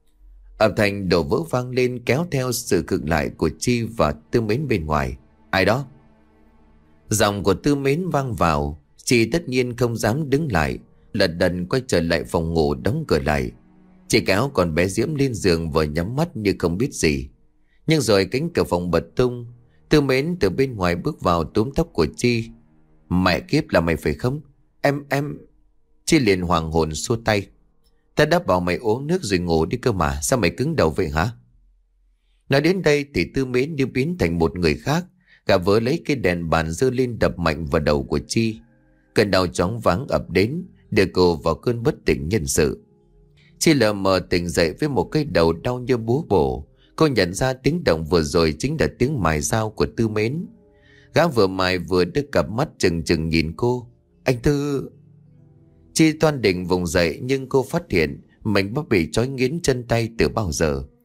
Speaker 1: Âm thanh đổ vỡ vang lên kéo theo sự khựng lại của Chi và Tư Mến bên ngoài. Ai đó? Giọng của Tư Mến vang vào. Chi tất nhiên không dám đứng lại, lật đật quay trở lại phòng ngủ đóng cửa lại. Chị kéo con bé Diễm lên giường và nhắm mắt như không biết gì. Nhưng rồi cánh cửa phòng bật tung. Tư Mến từ bên ngoài bước vào túm tóc của Chi. Mẹ kiếp, là mày phải không? Em, em... Chi liền hoàng hồn xua tay. Ta đã bảo mày uống nước rồi ngủ đi cơ mà, sao mày cứng đầu vậy hả? Nói đến đây thì Tư Mến như biến thành một người khác. Gã vớ lấy cái đèn bàn giơ lên đập mạnh vào đầu của Chi. Cơn đau chóng váng ập đến, đưa cô vào cơn bất tỉnh nhân sự. Chi lờ mờ tỉnh dậy với một cái đầu đau như búa bổ. Cô nhận ra tiếng động vừa rồi chính là tiếng mài dao của Tư Mến. Gã vừa mài vừa đưa cặp mắt trừng trừng nhìn cô. Anh Tư... Chi toan định vùng dậy, nhưng cô phát hiện mình đã bị trói nghiến chân tay từ bao giờ.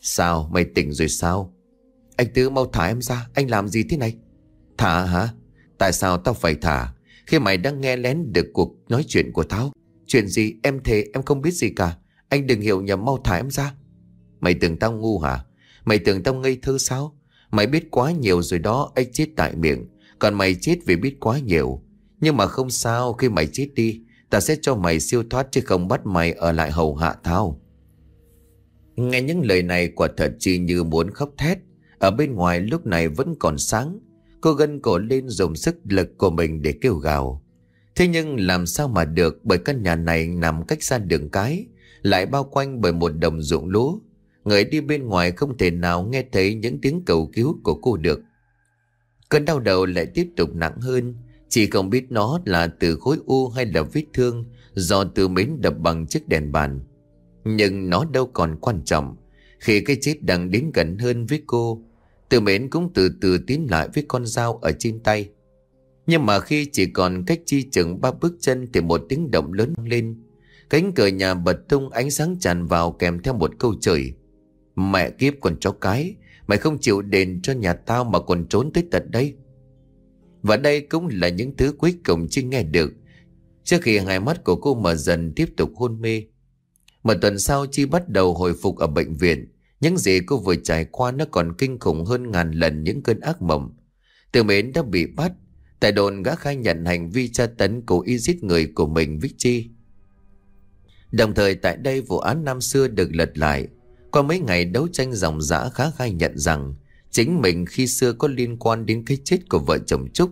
Speaker 1: Sao mày tỉnh rồi sao? Anh Tứ mau thả em ra. Anh làm gì thế này? Thả hả? Tại sao tao phải thả khi mày đang nghe lén được cuộc nói chuyện của tao? Chuyện gì? Em thề em không biết gì cả. Anh đừng hiểu nhầm, mau thả em ra. Mày tưởng tao ngu hả? Mày tưởng tao ngây thơ sao? Mày biết quá nhiều rồi đó. Ếch chết tại miệng, còn mày chết vì biết quá nhiều. Nhưng mà không sao, khi mày chết đi, ta sẽ cho mày siêu thoát, chứ không bắt mày ở lại hầu hạ tao. Nghe những lời này quả thật chỉ như muốn khóc thét. Ở bên ngoài lúc này vẫn còn sáng. Cô gân cổ lên dùng sức lực của mình để kêu gào. Thế nhưng làm sao mà được, bởi căn nhà này nằm cách xa đường cái, lại bao quanh bởi một đồng ruộng lúa. Người đi bên ngoài không thể nào nghe thấy những tiếng cầu cứu của cô được. Cơn đau đầu lại tiếp tục nặng hơn. Chị không biết nó là từ khối u hay là vết thương do Tư Mến đập bằng chiếc đèn bàn. Nhưng nó đâu còn quan trọng. Khi cái chết đang đến gần hơn với cô, Tư Mến cũng từ từ tiến lại với con dao ở trên tay. Nhưng mà khi chỉ còn cách chi chừng ba bước chân thì một tiếng động lớn lên. Cánh cửa nhà bật tung, ánh sáng tràn vào kèm theo một câu chửi. Mẹ kiếp con chó cái, mày không chịu đền cho nhà tao mà còn trốn tới tận đây. Và đây cũng là những thứ cuối cùng Chi nghe được trước khi hai mắt của cô mở dần tiếp tục hôn mê. Một tuần sau Chi bắt đầu hồi phục ở bệnh viện. Những gì cô vừa trải qua nó còn kinh khủng hơn ngàn lần những cơn ác mộng. Tư Mến đã bị bắt. Tại đồn gã khai nhận hành vi tra tấn cố ý giết người của mình với Chi. Đồng thời tại đây vụ án năm xưa được lật lại. Qua mấy ngày đấu tranh ròng rã, Khá khai nhận rằng chính mình khi xưa có liên quan đến cái chết của vợ chồng Trúc.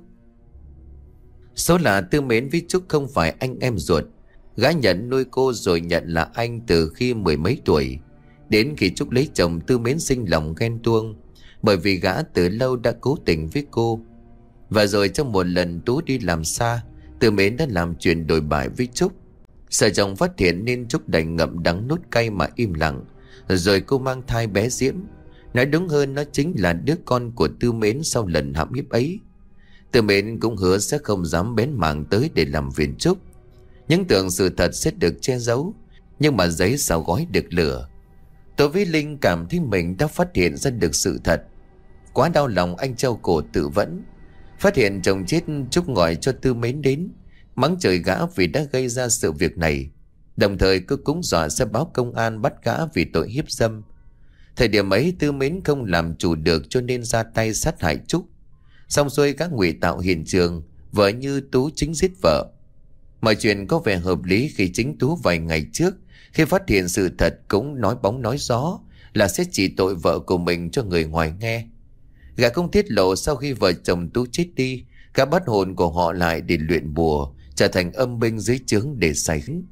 Speaker 1: Số là Tư Mến với Trúc không phải anh em ruột. Gã nhận nuôi cô rồi nhận là anh từ khi mười mấy tuổi. Đến khi Trúc lấy chồng, Tư Mến sinh lòng ghen tuông, bởi vì gã từ lâu đã cố tình với cô. Và rồi trong một lần Tú đi làm xa, Tư Mến đã làm chuyện đồi bại với Trúc. Sợ chồng phát hiện nên Trúc đành ngậm đắng nuốt cay mà im lặng. Rồi cô mang thai bé Diễm. Nói đúng hơn, nó chính là đứa con của Tư Mến sau lần hãm hiếp ấy. Tư Mến cũng hứa sẽ không dám bén mảng tới để làm phiền Trúc. Những tưởng sự thật sẽ được che giấu, nhưng mà giấy sao gói được lửa. Tôi với Linh cảm thấy mình đã phát hiện ra được sự thật. Quá đau lòng, anh treo cổ tự vẫn. Phát hiện chồng chết, Trúc gọi cho Tư Mến đến, mắng trời gã vì đã gây ra sự việc này. Đồng thời cứ cũng dọa sẽ báo công an bắt gã vì tội hiếp dâm. Thời điểm ấy Tư Mến không làm chủ được cho nên ra tay sát hại Trúc. Xong xuôi gã ngụy tạo hiện trường, vợ như Tú chính giết vợ. Mọi chuyện có vẻ hợp lý khi chính Tú vài ngày trước, khi phát hiện sự thật, cũng nói bóng nói gió là sẽ chỉ tội vợ của mình cho người ngoài nghe. Gã không tiết lộ sau khi vợ chồng Tú chết đi, gã bắt hồn của họ lại để luyện bùa, trở thành âm binh dưới trướng để sai khấn.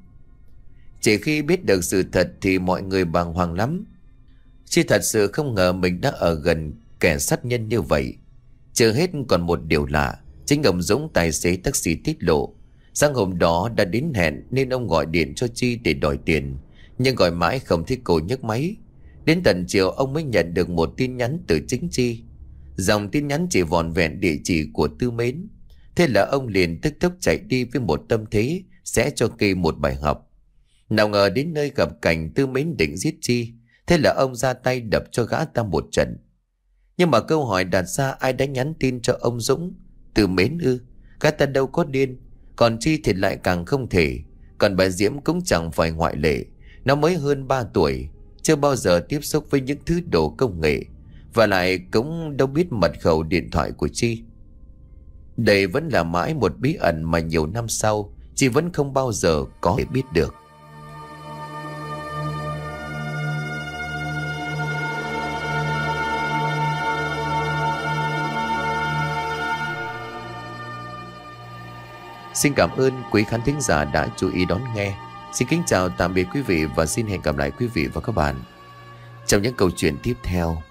Speaker 1: Chỉ khi biết được sự thật thì mọi người bàng hoàng lắm. Chi thật sự không ngờ mình đã ở gần kẻ sát nhân như vậy. Chưa hết còn một điều lạ, chính ông Dũng tài xế taxi tiết lộ sáng hôm đó đã đến hẹn nên ông gọi điện cho Chi để đòi tiền, nhưng gọi mãi không thấy cô nhấc máy. Đến tận chiều ông mới nhận được một tin nhắn từ chính Chi. Dòng tin nhắn chỉ vỏn vẹn địa chỉ của Tư Mến. Thế là ông liền tức tốc chạy đi với một tâm thế sẽ cho Kỳ một bài học. Nào ngờ đến nơi gặp cảnh Tư Mến định giết Chi, thế là ông ra tay đập cho gã ta một trận. Nhưng mà câu hỏi đặt ra, ai đã nhắn tin cho ông Dũng? Tư Mến ư? Gã ta đâu có điên. Còn Chi thì lại càng không thể. Còn bà Diễm cũng chẳng phải ngoại lệ. Nó mới hơn ba tuổi, chưa bao giờ tiếp xúc với những thứ đồ công nghệ, và lại cũng đâu biết mật khẩu điện thoại của Chi. Đây vẫn là mãi một bí ẩn mà nhiều năm sau Chi vẫn không bao giờ có thể biết được. Xin cảm ơn quý khán thính giả đã chú ý đón nghe. Xin kính chào tạm biệt quý vị và xin hẹn gặp lại quý vị và các bạn trong những câu chuyện tiếp theo.